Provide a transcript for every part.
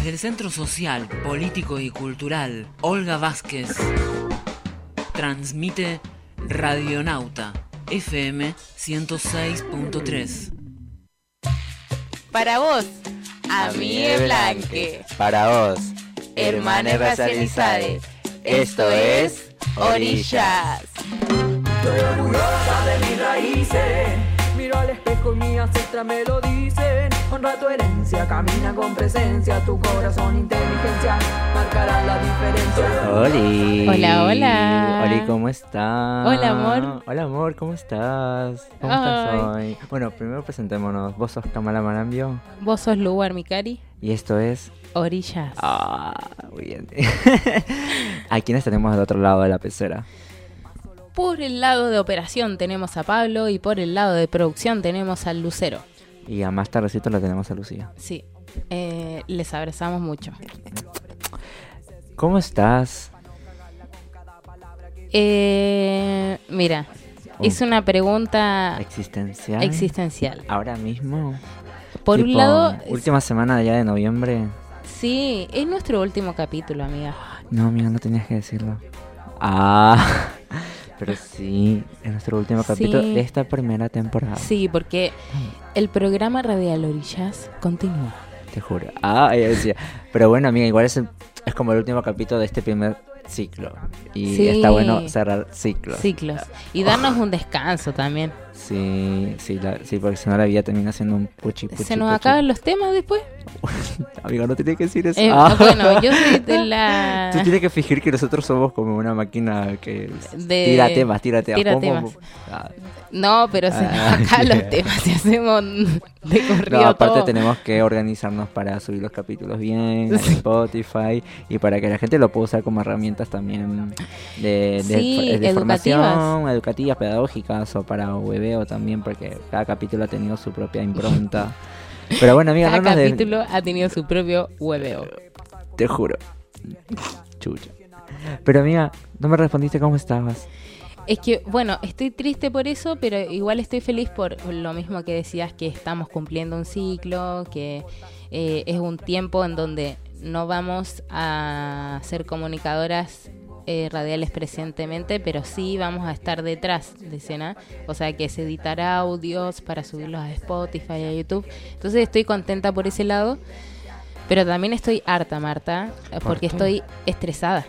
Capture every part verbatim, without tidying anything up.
Desde el Centro Social, Político y Cultural Olga Vázquez transmite Radionauta F M ciento seis punto tres. Para vos, amigue Blanque. Para vos, hermanes racializados. Esto es Orillas. Estoy orgullosa de mis raíces. Miro al espejo y mi ancestra me lo dicen. Honra tu herencia, camina con presencia. Tu corazón, inteligencia marcarán la diferencia. Oli. Hola, hola. Oli, ¿cómo estás? Hola, amor. Hola, amor, ¿cómo estás? ¿Cómo Ay. estás hoy? Bueno, primero presentémonos. Vos sos Kamala Marambio. Vos sos Lugar Mikari. Y esto es... Orillas. Ah, muy bien. ¿A quiénes tenemos del otro lado de la pecera? Por el lado de operación tenemos a Pablo y por el lado de producción tenemos al Lucero. Y a más tardecito la tenemos a Lucía. Sí, eh, les abrazamos mucho. ¿Cómo estás? Eh, mira, Oh. es una pregunta ¿Existencial? existencial. ¿Ahora mismo? Por Tipo, un lado, última semana ya de noviembre. sí, es nuestro último capítulo, amiga. No, amiga, no tenías que decirlo. Ah, pero sí, es nuestro último Sí. capítulo de esta primera temporada. Sí, porque el programa Radial Orillas continúa. Te juro. Ah, ella decía. Pero bueno, amiga, igual es, el- es como el último capítulo de este primer ciclo. Y Sí. está bueno cerrar ciclos. Ciclos. Y darnos un descanso también. Sí, sí, la- sí, porque si no la vida termina siendo un puchi puchi. ¿Se nos puchi. acaban los temas después? Amiga, no tiene que decir eso. Eh, Ah. Bueno, yo soy de la... Tú tienes que fingir que nosotros somos como una máquina que De- tira temas, tira temas. tira Pum, pum, temas. pum. Ah. No, pero se nos Ah, acaban yeah. los temas y hacemos de corrido No, aparte todo. tenemos que organizarnos para subir los capítulos bien en Sí. Spotify y para que la gente lo pueda usar como herramientas también de, de, Sí, de formación, educativas. educativas, pedagógicas o para hueveo también, porque cada capítulo ha tenido su propia impronta. Pero bueno, amiga, Cada no nos de- capítulo ha tenido su propio hueveo. te juro. Chucha. Pero amiga, no me respondiste cómo estabas. Es que, bueno, estoy triste por eso, pero igual estoy feliz por lo mismo que decías, que estamos cumpliendo un ciclo, que eh, es un tiempo en donde no vamos a ser comunicadoras eh, radiales presentemente, pero sí vamos a estar detrás de escena, o sea que es editar audios para subirlos a Spotify y a YouTube. Entonces estoy contenta por ese lado, pero también estoy harta, Marta, porque qué? estoy estresada.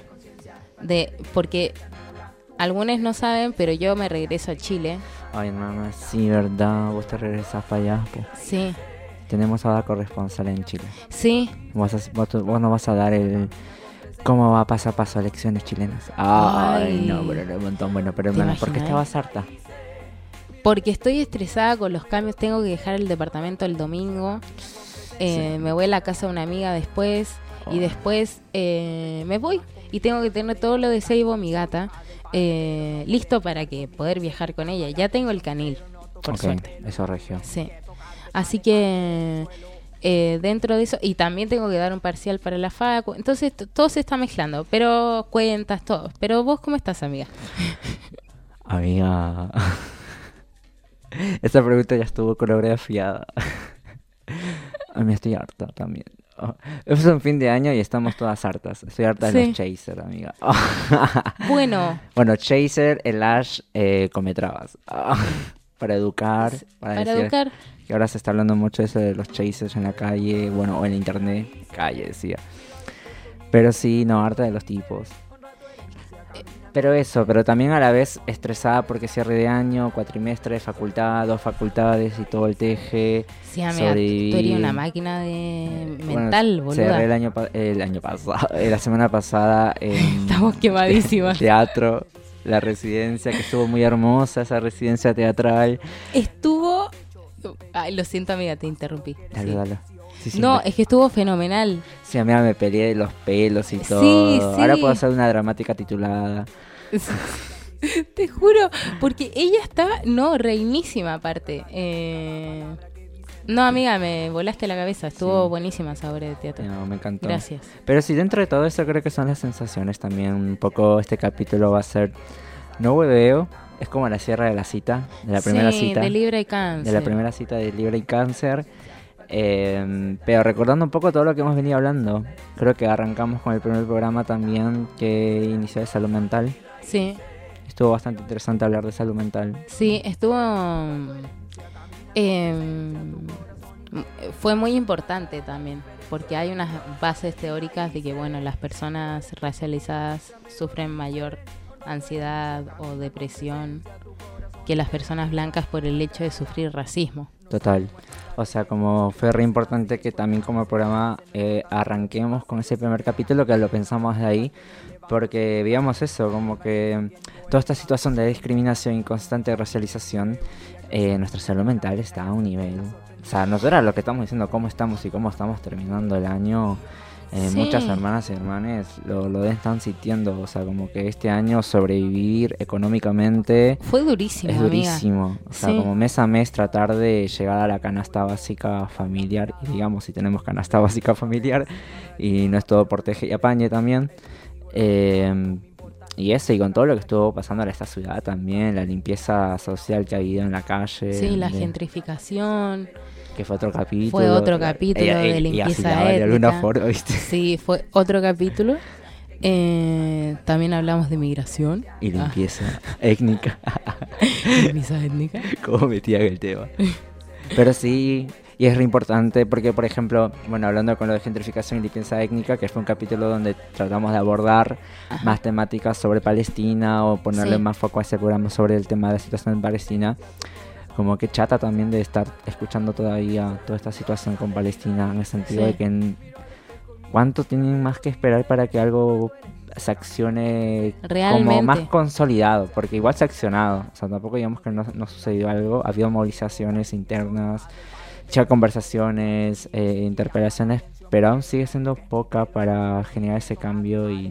De, porque algunos no saben, pero yo me regreso a Chile. Ay, no, no, sí, verdad, vos te regresás para allá. Po. Sí, Tenemos ahora corresponsal en Chile. sí. Vos, has- vos, vos nos vas a dar el... ¿Cómo va paso a paso elecciones chilenas? Ay, Ay. no, pero no, un montón. Bueno, pero ¿Te hermano, ¿por qué imaginas? estabas harta? Porque estoy estresada con los cambios. Tengo que dejar el departamento el domingo. Eh, Me voy a la casa de una amiga después. Y Oh. después eh, me voy. Y tengo que tener todo lo de Seibo, mi gata, eh, listo para que poder viajar con ella. Ya tengo el canil, por Ok, suerte. eso regio. Sí. Así que eh, dentro de eso, y también tengo que dar un parcial para la facu, entonces t- todo se está mezclando, pero cuentas, todo. Pero vos, ¿cómo estás, amiga? Amiga... Esta pregunta ya estuvo coreografiada. A mí estoy harta también. Oh, es un fin de año y estamos todas hartas. Estoy harta de Sí. los chaser, amiga. Bueno, Bueno, chaser, el Ash, eh, come trabas. Para educar, para, para decir educar, que ahora se está hablando mucho de eso de los chasers en la calle, bueno, o en internet, calle decía. Pero sí, no, harta de los tipos. Pero eso, pero también a la vez estresada porque cierre de año, cuatrimestre, facultad, dos facultades y todo el teje. sí, amiga, tú sobrevivir. eres una máquina de Bueno, mental, boluda. cerré el año, pa- el año pasado, eh, la semana pasada en Estamos quemadísimas. teatro, la residencia, que estuvo muy hermosa, esa residencia teatral. Estuvo... Ay, lo siento, amiga, te interrumpí. Dale, Sí. dale. Sí, sí, No, me- es que estuvo fenomenal. sí, amiga, me peleé de los pelos y Sí, todo. sí. Ahora puedo hacer una dramática titulada. Te juro, porque ella está, no, reinísima aparte. Eh, no, amiga, me volaste la cabeza. Estuvo Sí. buenísima esa obra de teatro. No, me encantó. Gracias. Pero sí, dentro de todo eso creo que son las sensaciones también. Un poco este capítulo va a ser... No hueveo, es como la cierre de la cita, de la primera sí, cita. de Libra y Cáncer. De la primera cita de Libra y Cáncer. Eh, pero recordando un poco todo lo que hemos venido hablando, creo que arrancamos con el primer programa también que inició de salud mental. Sí. Estuvo bastante interesante hablar de salud mental. Sí, estuvo... Eh, fue muy importante también, porque hay unas bases teóricas de que, bueno, las personas racializadas sufren mayor ansiedad o depresión que las personas blancas por el hecho de sufrir racismo. Total. O sea, como fue re importante que también como programa eh, arranquemos con ese primer capítulo, que lo pensamos de ahí, porque veíamos eso, como que toda esta situación de discriminación y constante racialización, eh, nuestra salud mental está a un nivel. O sea, nosotros lo que estamos diciendo, cómo estamos y cómo estamos terminando el año, eh, Sí. muchas hermanas y hermanes lo, lo están sintiendo. O sea, como que este año sobrevivir económicamente Fue durísimo, es amiga. durísimo. O sea, Sí. como mes a mes tratar de llegar a la canasta básica familiar. Y digamos, si tenemos canasta básica familiar y no es todo por teje y apañe también. Eh, y eso, y con todo lo que estuvo pasando en esta ciudad también, la limpieza social que ha habido en la calle. Sí, la de- gentrificación. Que fue otro capítulo. Fue otro capítulo Ella- de ella- limpieza ella afilaba de alguna étnica. forma, ¿viste? Sí, fue otro capítulo. Eh, también hablamos de migración. Y limpieza étnica. Ah, limpieza étnica. Cómo metía en el tema. Pero sí, y es re importante porque, por ejemplo, bueno, hablando con lo de gentrificación y limpieza étnica, que fue un capítulo donde tratamos de abordar Ajá. más temáticas sobre Palestina o ponerle Sí. más foco a ese programa sobre el tema de la situación en Palestina. Como que chata también de estar escuchando todavía toda esta situación con Palestina, en el sentido Sí. de que en- cuánto tienen más que esperar para que algo se accione como Realmente. más consolidado, porque igual se ha accionado, o sea, tampoco digamos que no, no sucedió algo, ha habido movilizaciones internas, ya conversaciones, eh, interpelaciones, pero aún sigue siendo poca para generar ese cambio y,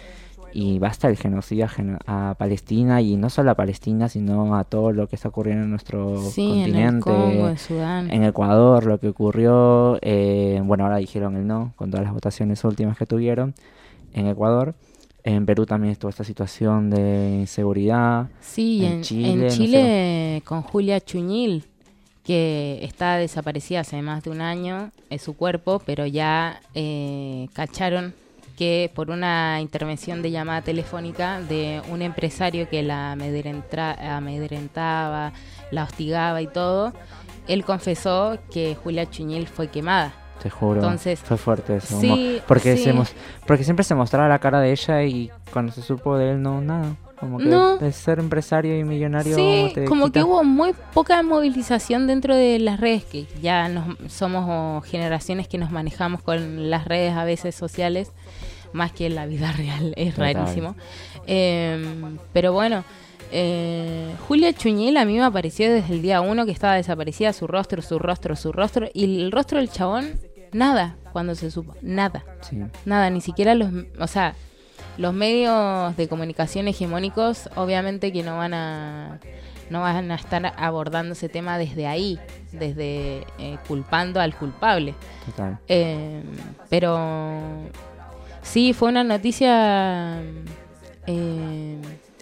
y basta el genocidio a, geno- a Palestina, y no solo a Palestina, sino a todo lo que está ocurriendo en nuestro Sí, en el continente, Congo, en Sudán. en Ecuador, lo que ocurrió, eh, bueno, ahora dijeron el no, con todas las votaciones últimas que tuvieron en Ecuador. En Perú también estuvo esta situación de inseguridad. Sí, en en, Chile, en no sé. Chile con Julia Chuñil, que está desaparecida hace más de un año, es su cuerpo, pero ya eh, cacharon que por una intervención de llamada telefónica de un empresario que la amedrentra- amedrentaba, la hostigaba y todo, él confesó que Julia Chuñil fue quemada. Te juro, Entonces, fue fuerte eso. sí, como- porque, sí. se mos- porque siempre se mostraba la cara de ella y cuando se supo de él, no, nada. Como que No. de ser empresario y millonario Sí, te como quita. que hubo muy poca movilización dentro de las redes, que ya nos, somos oh, generaciones que nos manejamos con las redes a veces sociales, más que en la vida real, es Total. rarísimo. Eh, pero bueno, eh, Julia Chuñil a mí me apareció desde el día uno que estaba desaparecida, su rostro, su rostro, su rostro, y el rostro del chabón, nada, cuando se supo, nada. Sí, Nada, ni siquiera los, o sea, los medios de comunicación hegemónicos obviamente que no van a no van a estar abordando ese tema desde ahí, desde eh, culpando al culpable. total. Eh, pero sí, fue una noticia eh,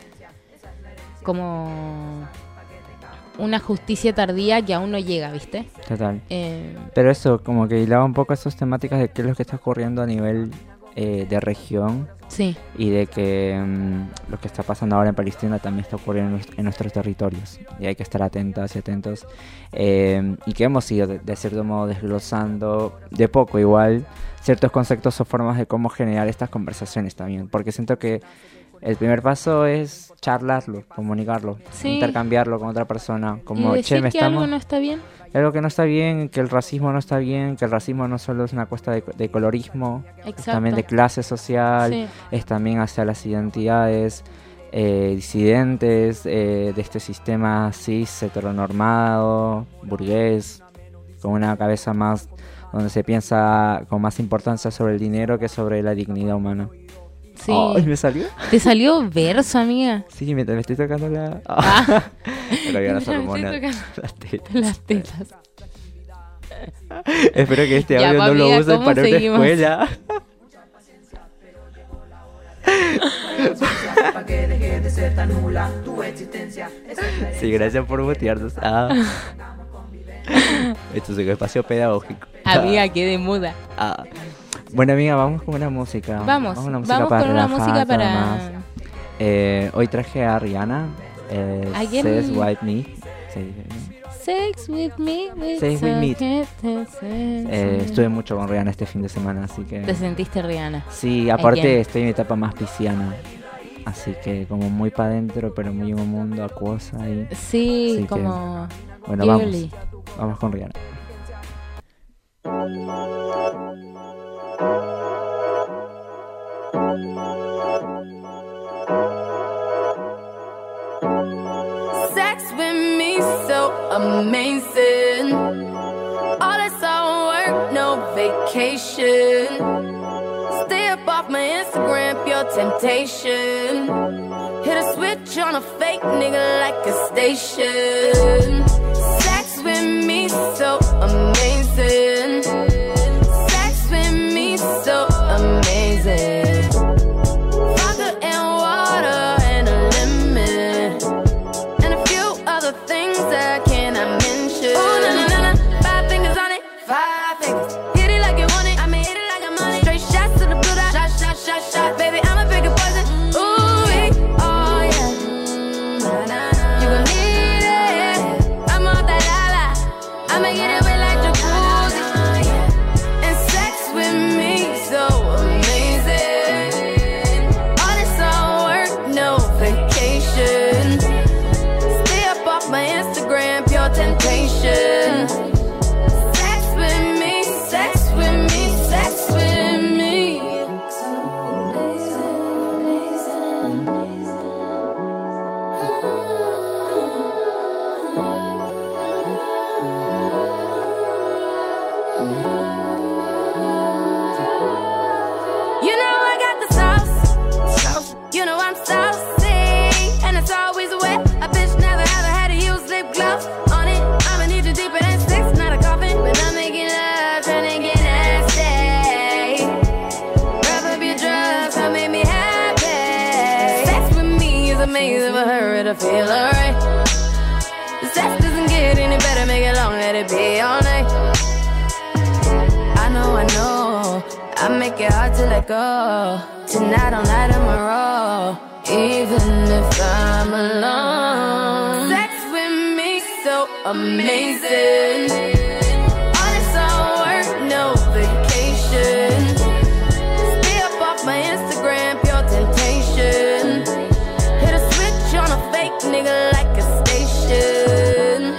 como una justicia tardía que aún no llega, ¿viste? Total. Eh, Pero eso, como que hilaba un poco esas temáticas de qué es lo que está ocurriendo a nivel eh, de región, sí, y de que mm, lo que está pasando ahora en Palestina también está ocurriendo en, nuestro- en nuestros territorios, y hay que estar atentas y atentos, eh, y que hemos ido de, de cierto modo desglosando de poco igual ciertos conceptos o formas de cómo generar estas conversaciones también, porque siento que el primer paso es charlarlo, comunicarlo, Sí. intercambiarlo con otra persona, como y che, decir me que estamos algo no está bien. algo que no está bien, que el racismo no está bien, que el racismo no solo es una cuesta de, de colorismo, es Exacto. también de clase social, Sí. es también hacia las identidades eh, disidentes eh, de este sistema cis, heteronormado, burgués, con una cabeza más donde se piensa con más importancia sobre el dinero que sobre la dignidad humana. Sí. Ay, ¿me salió? ¿Te salió verso, amiga? Sí, me, me estoy tocando la... Ah. Pero había las Me estoy hormonas. tocando Las tetas. las tetas. Espero que este Ya, audio no lo amiga, usen ¿cómo para seguimos? una escuela. Para que deje de ser tan nula tu existencia. Esa es la Sí, gracias por mutearnos. Ah. Hagamos convivencia. Esto es un espacio pedagógico. Amiga, quedé muda. Ah. Bueno, amiga, vamos con una música. Vamos, con una música vamos para con una relajar, música para... más. Eh, hoy traje a Rihanna. Eh, Ayer- Says With Me. Sí, Sex with me, with Sex with me. some- eh, estuve mucho con Rihanna este fin de semana, así que... Te sentiste Rihanna. Sí, aparte Again. estoy en mi etapa más pisciana. Así que como muy para adentro, pero muy en un mundo acuosa y... Sí, Así que, como... Bueno, vamos. girly. Vamos con Rihanna. Sex with me so amazing. All this all work, no vacation. Stay up off my Instagram, pure temptation. Hit a switch on a fake nigga like a station. Sex with me so amazing. Sex with me so amazing. Vodka and water and a lemon. And a few other things that I cannot mention. Ooh, na na na na, five fingers on it, five fingers. Hit it like you want it, I mean hit it like I'm on it. Straight shots to the blue dot, shot, shot, shot, shot. Baby, I'm a bigger poison. Ooh, yeah, oh yeah. You gon' need it. I'm off that la-la. I'ma get it wet like jacuzzi. And sex with me so amazing. All this all work, no vacation. Stay up off my Instagram, pure temptation. Sex with me, sex with me, sex with me. You know I got the sauce. Sauce. You know I'm saucy, and it's always wet. A bitch never ever had to use lip gloss on it. I'ma need you deeper than six, not a coffin. When I'm making love, trying to get nasty. Wrap up your drugs, come make me happy. Sex with me is amazing for her to feel alright. The sex doesn't get any better, make it long, let it be all night. I know, I know, I make it hard to let go. Tonight all night I'm a roll, even if I'm alone. Sex with me so amazing. All this all work, no vacation. Stay up off my Instagram, pure temptation. Hit a switch on a fake nigga like a station.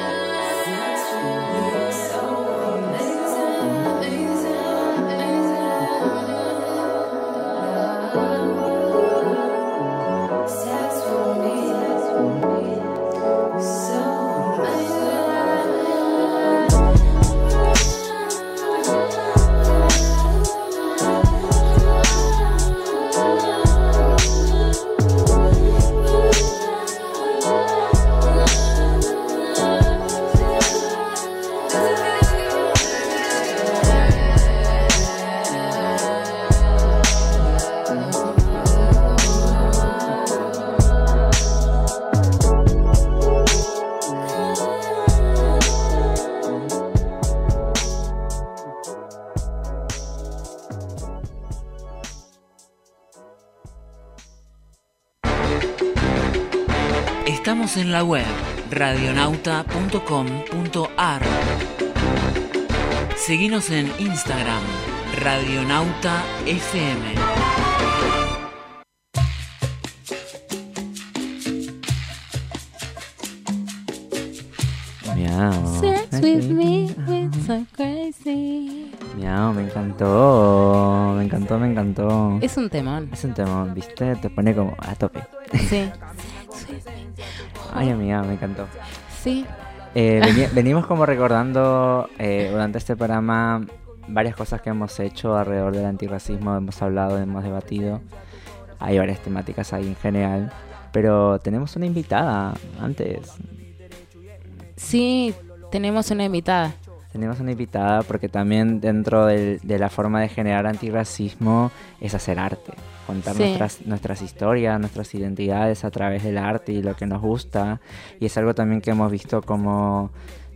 Estamos en la web radionauta punto com punto ar. Seguinos en Instagram, Radionauta F M. Miau. Sex with me, with so crazy. Miau, me encantó. Me encantó, me encantó. Es un temón. Es un temón, ¿viste? Te pone como a tope. Sí. Ay, amiga, me encantó. Sí. Eh, veni- venimos como recordando eh, durante este programa varias cosas que hemos hecho alrededor del antirracismo. Hemos hablado, hemos debatido. Hay varias temáticas ahí en general. Pero tenemos una invitada antes. Sí, tenemos una invitada. Tenemos una invitada porque también dentro del- de la forma de generar antirracismo es hacer arte. Contar Sí. nuestras, nuestras historias, nuestras identidades a través del arte y lo que nos gusta. Y es algo también que hemos visto como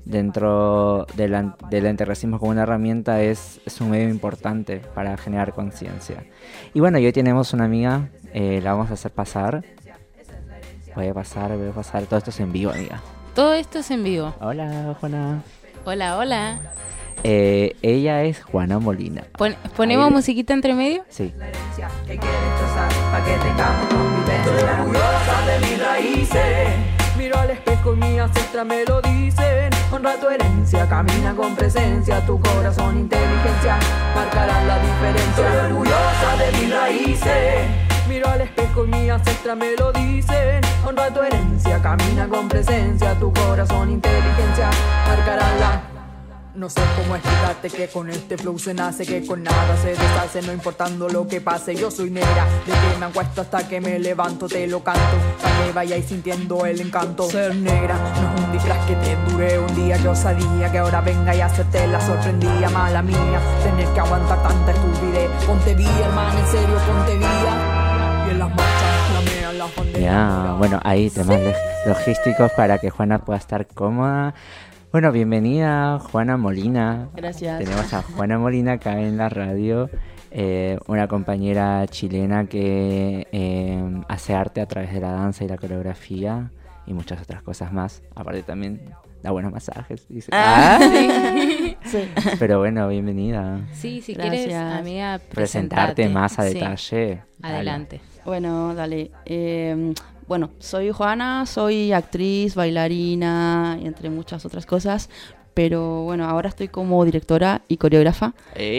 dentro del, an- del antirracismo como una herramienta es, es un medio importante para generar conciencia. Y bueno, y hoy tenemos una amiga, eh, la vamos a hacer pasar. Voy a pasar, voy a pasar, todo esto es en vivo, amiga. Todo esto es en vivo. Hola, Juana. Hola, hola. Eh, ella es Juana Molina. Pon- ¿Ponemos Ahí- musiquita entre medio? Sí. La herencia que quiere destrozar pa' que tengamos convivencia. Estoy orgullosa de mis raíces. Miro al espejo y mis ancestras me lo dicen. Honra tu herencia, camina con presencia. Tu corazón, inteligencia marcarán la diferencia. Estoy orgullosa de mis raíces. Miro al espejo y mis ancestras me lo dicen. Honra tu herencia, camina con presencia. Tu corazón, inteligencia marcarán la. No sé cómo explicarte que con este flow se nace, que con nada se deshace, no importando lo que pase. Yo soy negra, de que me acuesto hasta que me levanto, te lo canto, para que vayáis sintiendo el encanto. Ser negra no es un disfraz que te dure un día. Yo sabía que ahora venga y hacerte la sorprendía. Mala mía, tener que aguantar tanta estupidez. Ponte vía, hermano, en serio, ponte vía. Y en las marchas flamean las banderas. Ya, bueno, hay temas log- logísticos para que Juana pueda estar cómoda. Bueno, bienvenida Juana Molina. Gracias. Tenemos a Juana Molina acá en la radio, eh, una compañera chilena que eh, hace arte a través de la danza y la coreografía y muchas otras cosas más. Aparte también da buenos masajes. Dice. Ah, Ah, sí. Sí. Pero bueno, bienvenida. Sí, si Gracias. quieres, amiga, Presentarte presentate. más a Sí, detalle. Dale. adelante. Bueno, dale. Eh, bueno, soy Juana, soy actriz, bailarina, entre muchas otras cosas. Pero bueno, ahora estoy como directora y coreógrafa.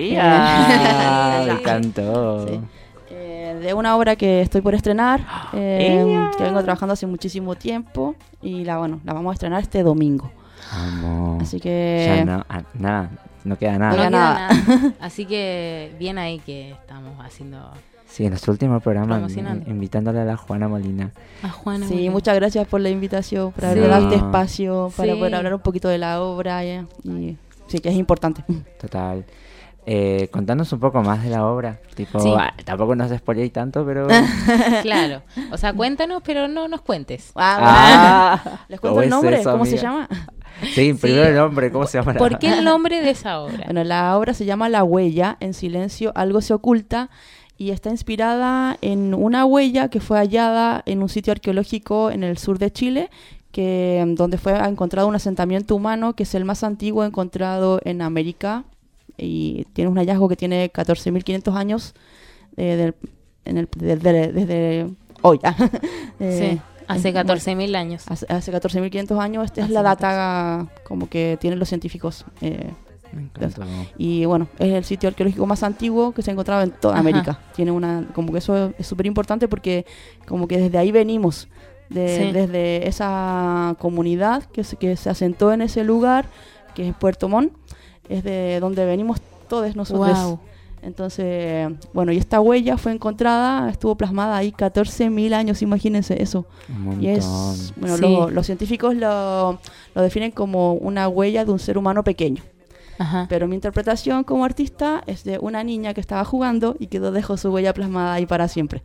¡Ella! Me Sí. encantó. Sí. Eh, de una obra que estoy por estrenar, eh, que vengo trabajando hace muchísimo tiempo. Y la bueno, la vamos a estrenar este domingo. Vamos. Así que... Ya no, ah, nada, no queda nada. No queda queda nada. nada. Así que bien ahí que estamos haciendo Sí, en nuestro último programa Promocionando. in- invitándole a la Juana Molina. a Juana. Sí, Molina. muchas gracias por la invitación, por Sí. haber dado este espacio para Sí. poder hablar un poquito de la obra. eh, Y sí, que es importante. Total. Eh, contanos un poco más de la obra. Tipo, Sí. ah, tampoco nos spoileéis tanto, pero... Claro. O sea, cuéntanos, pero no nos cuentes. Ah, bueno. ¿Les cuento ¿cómo el es nombre? eso, ¿Cómo se amiga? llama? Sí, primero Sí. el nombre, ¿cómo se llama? la- ¿Por qué el nombre de esa obra? Bueno, la obra se llama La Huella, en silencio algo se oculta, y está inspirada en una huella que fue hallada en un sitio arqueológico en el sur de Chile, que donde fue encontrado un asentamiento humano que es el más antiguo encontrado en América, y tiene un hallazgo que tiene catorce mil quinientos años eh, del- en el- desde, desde hoy. Eh, Sí, hace es- catorce mil años. Hace, hace catorce mil quinientos años, esta es Hace la data como que tienen los científicos. eh, Me encantó. y bueno, es el sitio arqueológico más antiguo que se ha encontrado en toda Ajá. América. Tiene una, como que eso es súper importante porque como que desde ahí venimos, de- Sí. desde esa comunidad que se, que se asentó en ese lugar, que es Puerto Montt, es de donde venimos todos nosotros. Wow. Entonces, bueno, y esta huella fue encontrada, estuvo plasmada ahí catorce mil años, imagínense eso. Un montón. Y es, bueno, Sí. lo- los científicos lo, lo definen como una huella de un ser humano pequeño. Ajá. Pero mi interpretación como artista es de una niña que estaba jugando y que dejó su huella plasmada ahí para siempre.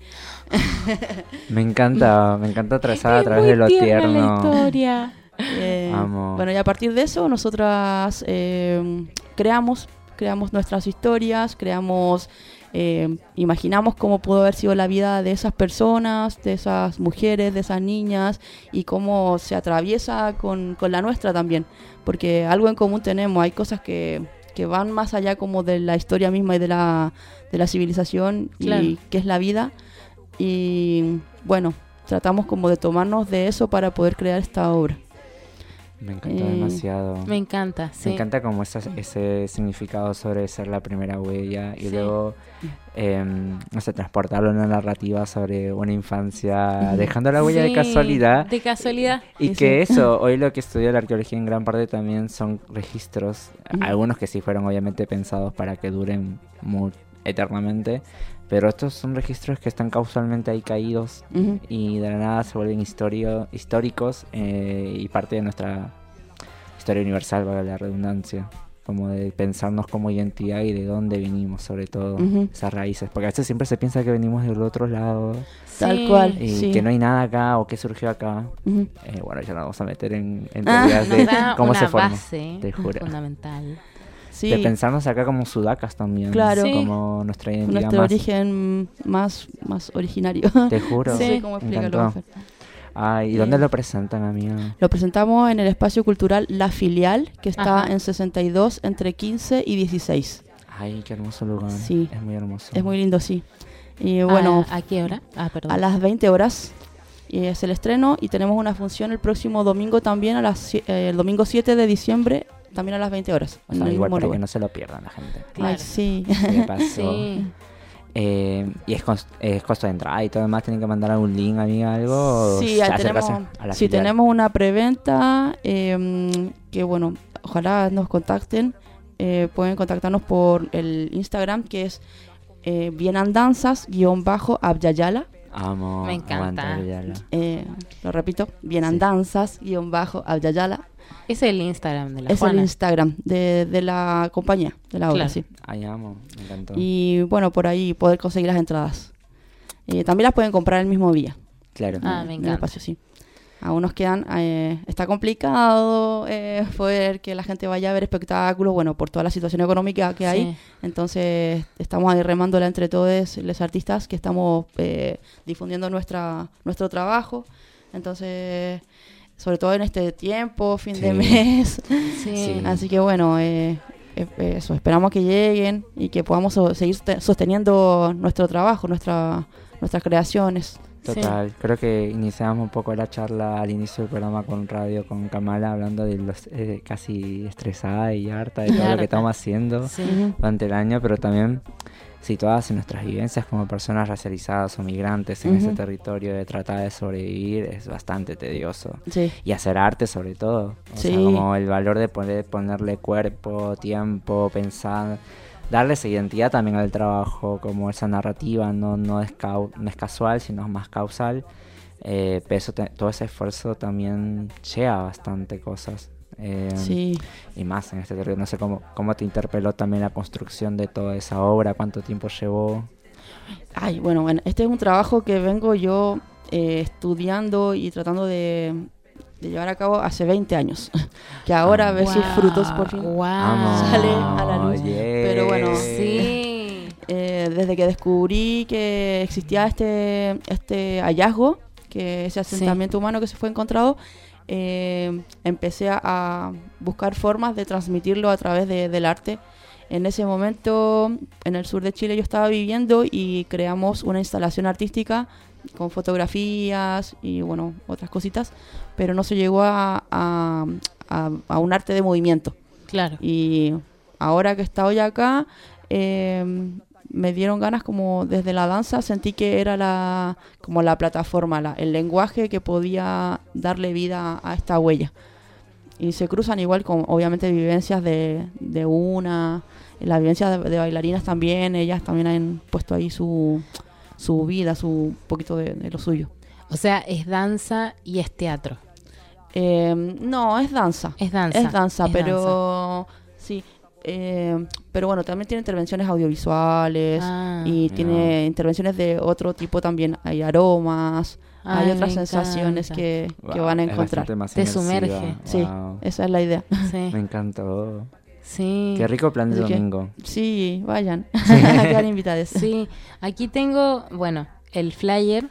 Me encanta, me encanta atravesar a Es través muy de lo tierna la tierno. historia. Eh, Amo. Bueno, y a partir de eso nosotras eh, creamos, creamos nuestras historias, creamos, eh, imaginamos cómo pudo haber sido la vida de esas personas, de esas mujeres, de esas niñas y cómo se atraviesa con, con la nuestra también, porque algo en común tenemos, hay cosas que, que van más allá como de la historia misma y de la, de la civilización Claro. y que es la vida y bueno, tratamos como de tomarnos de eso para poder crear esta obra. Me encantó Eh, demasiado. Me encanta, sí. Me encanta como esa- ese significado sobre ser la primera huella y Sí. luego, eh, no sé, transportarlo en una narrativa sobre una infancia, Ujú. dejando la huella de Sí, casualidad. De casualidad. Y Sí, que sí. eso, hoy lo que estudia la arqueología en gran parte también son registros, Ujú. algunos que sí fueron obviamente pensados para que duren muy eternamente, pero estos son registros que están causalmente ahí caídos Ujú. y de la nada se vuelven historio, históricos eh, y parte de nuestra historia universal, valga la redundancia. como de pensarnos como identidad y de dónde venimos, sobre todo, Ujú. esas raíces, porque a veces siempre se piensa que venimos del otro lado Tal Sí. cual. y Sí. que no hay nada acá o que surgió acá. Ujú. Eh, bueno, ya nos vamos a meter en, en Ah, teorías Nos de da cómo una se formó, base te juro. fundamental. Sí. De pensarnos acá como sudacas también, Claro. Sí. como nuestra identidad Nuestro más, origen más, más originario. te juro, No sé Sí. cómo me explicarlo. encantó. Fer. Ay, ¿y Eh, dónde lo presentan, amiga? Lo presentamos en el espacio cultural La Filial, que está Ajá. en sesenta y dos entre quince y dieciséis. Ay, qué hermoso lugar, Sí. es muy hermoso. Es muy lindo, sí. Y bueno, ¿A, a qué hora? Ah, perdón. a las veinte horas y es el estreno y tenemos una función el próximo domingo también, a las, sie- eh, el domingo siete de diciembre, también a las veinte horas. O en sea, el igual mismo para que lugar. no se lo pierdan la gente. Ay, Claro. sí. ¿Qué pasó? Sí. Eh, ¿Y es, cos- es costo de entrada y todo demás? ¿Tienen que mandar algún link, amiga, algo? o Sí, ya ahí acercarse tenemos, a la sí, filial? tenemos una preventa eh, que, bueno, ojalá nos contacten. Eh, pueden contactarnos por el Instagram, que es eh, bienandanzas-abyayala. Amo. Me encanta. aguanta, Yala. Eh, lo repito, bienandanzas-abyayala. Es el Instagram de la Es Juana. el Instagram de, de la compañía, de la obra, Claro. sí. Ay, amo, me encantó. Y bueno, por ahí poder conseguir las entradas. Eh, también las pueden comprar el mismo día. Claro. Ah, me en el encanta. espacio, sí. Aún nos quedan, eh, está complicado eh, poder que la gente vaya a ver espectáculos, bueno, por toda la situación económica que hay. Sí. Entonces, estamos ahí remándola entre todos los artistas que estamos eh, difundiendo nuestra nuestro trabajo. Entonces, sobre todo en este tiempo, fin de Sí. mes. Sí. Sí. Así que bueno, eh, eh, eso, esperamos que lleguen y que podamos so- seguir te- sosteniendo nuestro trabajo, nuestra, nuestras creaciones. Total, creo que iniciamos un poco la charla al inicio del programa con radio, con Kamala, hablando de los eh, casi estresada y harta de Y todo lo harta. que estamos haciendo Sí. Ujú. durante el año, pero también situadas en nuestras vivencias como personas racializadas o migrantes en ese Ujú. territorio de tratar de sobrevivir es bastante tedioso. Sí. Y hacer arte sobre todo. O sea, Sí. como el valor de poder ponerle cuerpo, tiempo, pensar, darle esa identidad también al trabajo, como esa narrativa no, no, es, cau- no es casual, sino es más causal. Eh, pero eso te- todo ese esfuerzo también lleva bastante cosas. Eh, Sí. Y más en este territorio. No sé cómo, cómo te interpeló también la construcción de toda esa obra, cuánto tiempo llevó. Ay, bueno, bueno, este es un trabajo que vengo yo eh, estudiando y tratando de, de llevar a cabo hace veinte años. Que ahora Ah, ve sus Guau, frutos por fin. guau. Sale a la luz. yeah. Pero bueno, Sí. Eh, desde que descubrí que existía este, este hallazgo, que ese asentamiento humano que se fue encontrado, eh, empecé a, a buscar formas de transmitirlo a través de- del arte. En ese momento, en el sur de Chile, yo estaba viviendo y creamos una instalación artística con fotografías y, bueno, otras cositas, pero no se llegó a, a- a- a un arte de movimiento. Claro. Y ahora que estoy acá, eh, me dieron ganas como desde la danza, sentí que era la como la plataforma, la- el lenguaje que podía darle vida a esta huella. Y se cruzan igual con, obviamente, vivencias de, de una, las vivencias de, de bailarinas también, ellas también han puesto ahí su, su vida, su poquito de, de lo suyo. O sea, es danza y es teatro. Eh, no, es danza. Es danza. Es danza, es pero sí. eh, pero bueno, también tiene intervenciones audiovisuales Ah. y No. tiene intervenciones de otro tipo también. Hay aromas, Ay, hay me otras sensaciones encanta. que, que Wow, van a es encontrar. bastante más Te inmersiva. sumerge. Sí, Wow. esa es la idea. Sí. Me encantó. Sí. Qué rico plan de Así que- domingo. Sí, vayan. Quedan invitadas. Sí. Aquí tengo, bueno, el flyer.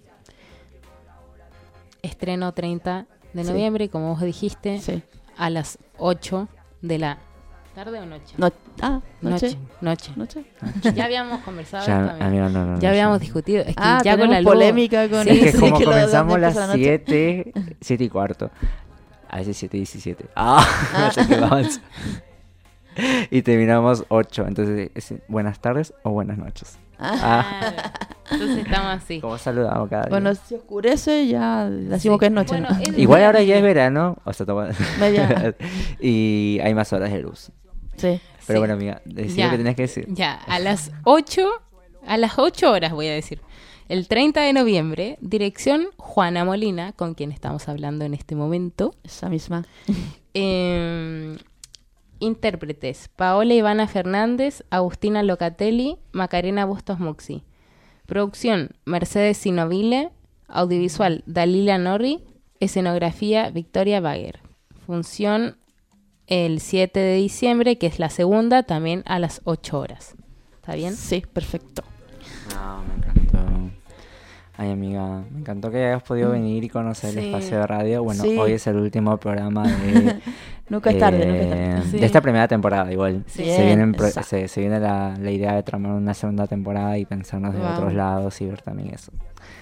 Estreno treinta de Sí. noviembre, como vos dijiste, Sí. a las ocho de la tarde o noche. No, ah, noche. Noche. Noche. Ya habíamos conversado Ya, esto, amigo. amigo, no, no, no, Ya habíamos ya. discutido. Es que Ah, ya con tenemos la luz. polémica con Sí, Es que sí, como que lo- comenzamos ¿dónde las empieza la noche? siete, siete y cuarto. A veces siete y diecisiete. Ah, no sé qué vamos. Y terminamos ocho. Entonces, es buenas tardes o buenas noches. Ah, Claro. Entonces estamos así. ¿cómo saludamos cada día? Bueno, si oscurece ya decimos Sí. que es noche. Bueno, ¿no? es- Igual ahora ya es verano. O sea, toma- Media. y hay más horas de luz. Sí. Pero Sí. bueno, amiga, decí Ya. lo que tenías que decir. Ya, a las ocho, a las ocho horas voy a decir. El treinta de noviembre, dirección Juana Molina, con quien estamos hablando en este momento. Esa misma. Eh, Intérpretes: Paola Ivana Fernández, Agustina Locatelli, Macarena Bustos Muxi. Producción: Mercedes Sinovile. Audiovisual: Dalila Norri. Escenografía: Victoria Baguer. Función el siete de diciembre, que es la segunda, también a las ocho horas. ¿Está bien? Sí, perfecto. No, me encantó. Ay, amiga, me encantó que hayas podido venir y conocer Sí. el espacio de radio. Bueno, Sí. hoy es el último programa de, Nunca es tarde, eh, nunca es tarde. Sí. de esta primera temporada, igual. Sí. Se, vienen pro- Exacto. se, se viene la, la idea de tramar una segunda temporada y pensarnos de Wow. otros lados y ver también eso.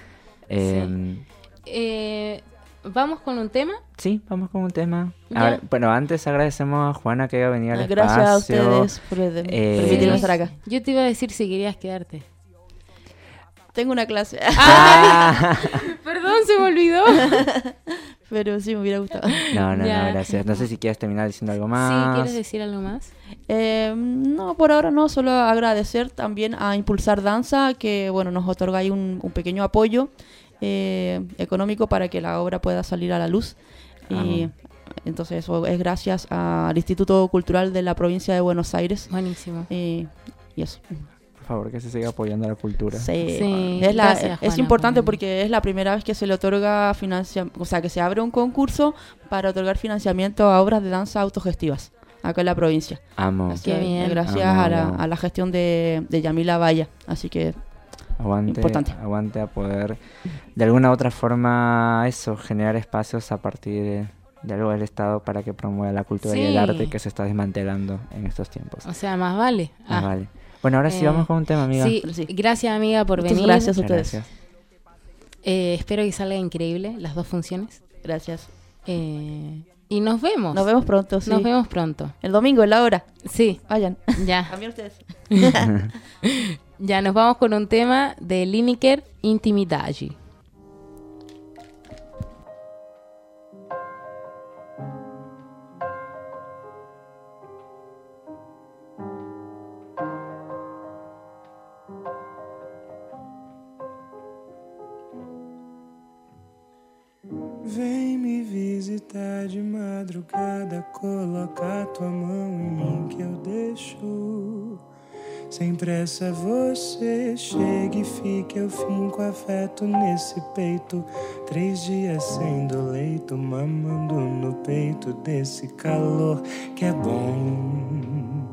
Eh, Eh, ¿Vamos con un tema? sí. vamos con un tema. Ya. Ahora, bueno, antes agradecemos a Juana que haya venido al Ah, Gracias a espacio. ustedes por de- Eh, permitirme Sí. estar acá. Yo te iba a decir si querías quedarte. Tengo una clase, Ah. Perdón, se me olvidó. pero sí me hubiera gustado. No, no, Ya. no, gracias. No sé si quieres terminar diciendo algo Sí, más. ¿quieres decir algo más? Eh, no, por ahora no, solo agradecer también a Impulsar Danza, que bueno, nos otorga ahí un, un pequeño apoyo eh, económico para que la obra pueda salir a la luz. Y Amo. entonces eso es gracias al Instituto Cultural de la provincia de Buenos Aires. Buenísimo. Y, y eso. Por favor, que se siga apoyando a la cultura. Sí, Sí, es, la- gracias, es Juana, importante por- porque es la primera vez que se le otorga financia, o sea, que se abre un concurso para otorgar financiamiento a obras de danza autogestivas acá en la provincia. Amo. Así Qué que, bien. Gracias Amo, a, la, amo. a la gestión de, de Yamila Valla. Así que Aguante, Importante. aguante a poder de alguna u otra forma eso, generar espacios a partir de, de algo del Estado para que promueva la cultura y el Sí. arte que se está desmantelando en estos tiempos. O sea, más vale. Ah, Ah, vale. Bueno, ahora sí Eh, vamos con un tema, amiga. Sí, Sí. gracias amiga por Muchas venir. gracias a Muchas ustedes. gracias. Eh, espero que salga increíble las dos funciones. Gracias. Eh, y nos vemos. Nos vemos pronto, sí. Nos vemos pronto. El domingo, en la hora. Sí, Vayan. ya. También ustedes. Ya nos vamos con un tema de Lineker, Intimidade. Vem me visitar de madrugada, coloca tua mão em mim que eu deixo. Sem pressa você chegue e fique, eu finco afeto nesse peito. Três dias sendo leito, mamando no peito desse calor que é bom.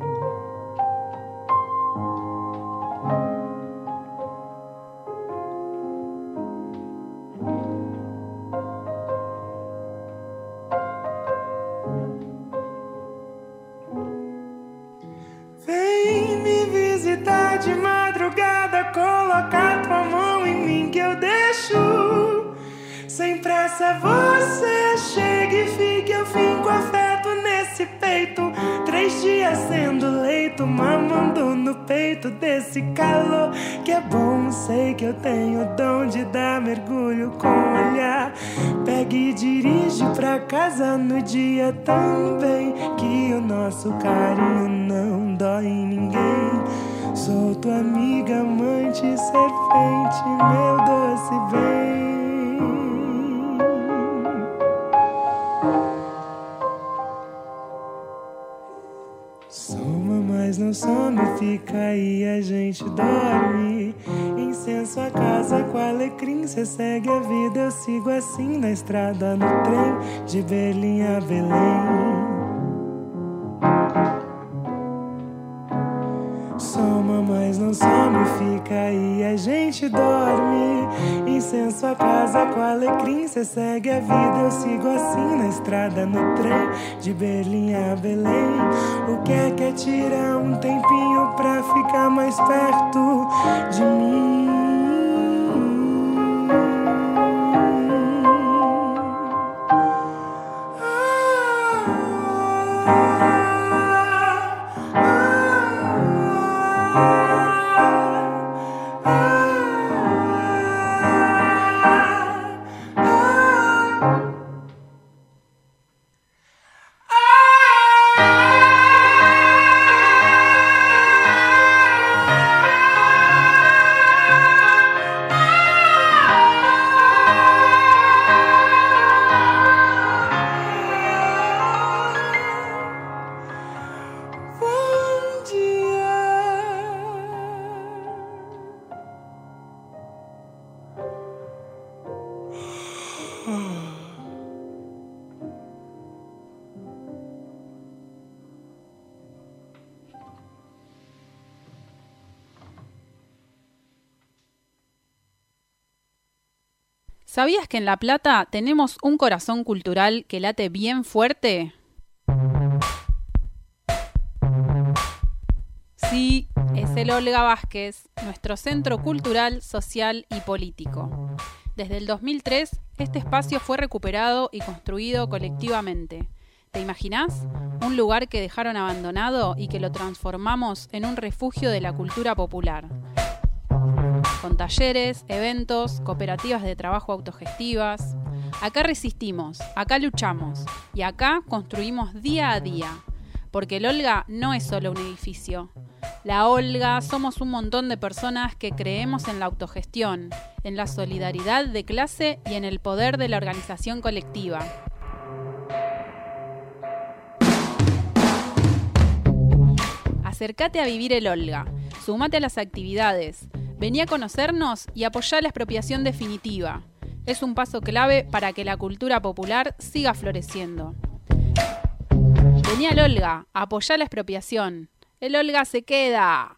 Vem me visitar de madrugada, coloca tua mão em mim que eu deixo. Sem pressa você chega e fique, eu finco afeto nesse peito. Três dias sendo leito, mamando no peito desse calor que é bom. Sei que eu tenho o dom de dar mergulho com o olhar. Pega e dirige pra casa no dia também, que o nosso carinho não dói em ninguém. Sou tua amiga, amante, serpente, meu doce bem. Soma, mas não some, fica aí, a gente dorme. Incenso a casa com alecrim, cê segue a vida, eu sigo assim na estrada, no trem, de Berlim a Belém. Soma, mas não some, fica aí, a gente dorme. Incenso a casa com alecrim, cê segue a vida, eu sigo assim na estrada, no trem, de Berlim a Belém. O que é que é tirar um tempinho pra ficar mais perto de mim? ¿Sabías que en La Plata tenemos un corazón cultural que late bien fuerte? Sí, es el Olga Vázquez, nuestro centro cultural, social y político. Desde el dos mil tres, este espacio fue recuperado y construido colectivamente. ¿Te imaginás? Un lugar que dejaron abandonado y que lo transformamos en un refugio de la cultura popular. Con talleres, eventos, cooperativas de trabajo autogestivas. Acá resistimos, acá luchamos y acá construimos día a día. Porque el Olga no es solo un edificio. La Olga somos un montón de personas que creemos en la autogestión, en la solidaridad de clase y en el poder de la organización colectiva. Acércate a vivir el Olga, sumate a las actividades, vení a conocernos y apoyá la expropiación definitiva. Es un paso clave para que la cultura popular siga floreciendo. Vení al Olga, apoyá la expropiación. El Olga se queda.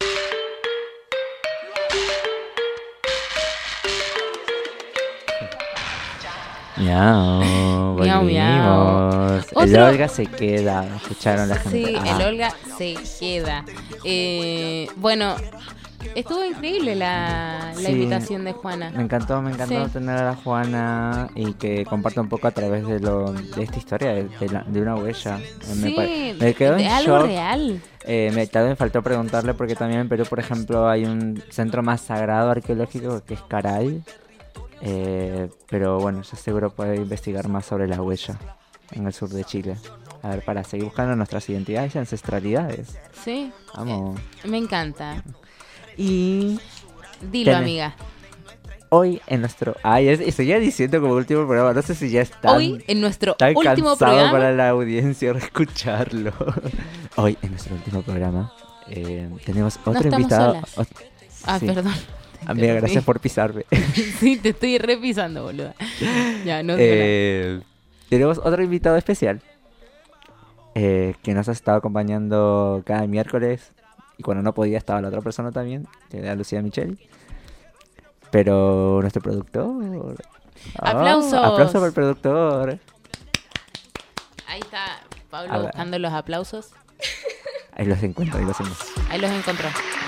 Miau, Miau, miau. volvimos. El Otro- Olga se queda. Escucharon la gente. Sí, Ah. el Olga se queda. Eh, bueno, estuvo increíble la, la Sí. invitación de Me Juana. encantó, me encantó Sí. tener a la Juana y que comparta un poco a través de lo de esta historia, de, de la- de una huella. Me, Sí, pare- me quedó de en algo shock. real. Eh, me, también me faltó preguntarle porque también en Perú, por ejemplo, hay un centro más sagrado arqueológico que es Caral. Eh, pero bueno, yo seguro puede investigar más sobre la huella en el sur de Chile. A ver, para seguir buscando nuestras identidades y ancestralidades. Sí, Vamos. me encanta. Y Dilo, Tenés- amiga. hoy en nuestro... Ay, es- y seguía diciendo como último programa, no sé si ya está... Hoy, en nuestro Tan último cansado programa, para la audiencia escucharlo. Hoy, en nuestro último programa, eh, tenemos otro estamos invitado. solas. ot- Ah, sí. perdón. Amiga, gracias por pisarme. Sí, te estoy repisando, boluda. Ya, no Eh, tenemos otro invitado especial eh, que nos ha estado acompañando cada miércoles. Y cuando no podía estaba la otra persona también, que era Lucía Michel. Pero nuestro productor. Ah, ¡Aplausos! aplauso para el productor. Ahí está Pablo A ver. buscando los aplausos. Ahí los encuentro, ahí los encuentro. Ahí los encontró.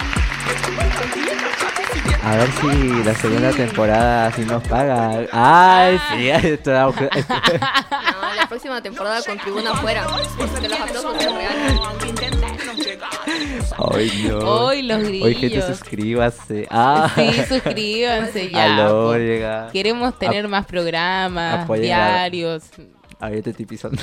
A ver si la segunda temporada si nos paga. Ay, sí, esto da- No, la próxima temporada con tribuna afuera. Que los aplausos sean reales. Ay, no. Hoy los Hoy, gente, grillos. suscríbase. Ah, Sí, suscríbanse ya. aló, po. llega. Queremos tener más programas apoyen a- diarios. A ver, te estoy pisando.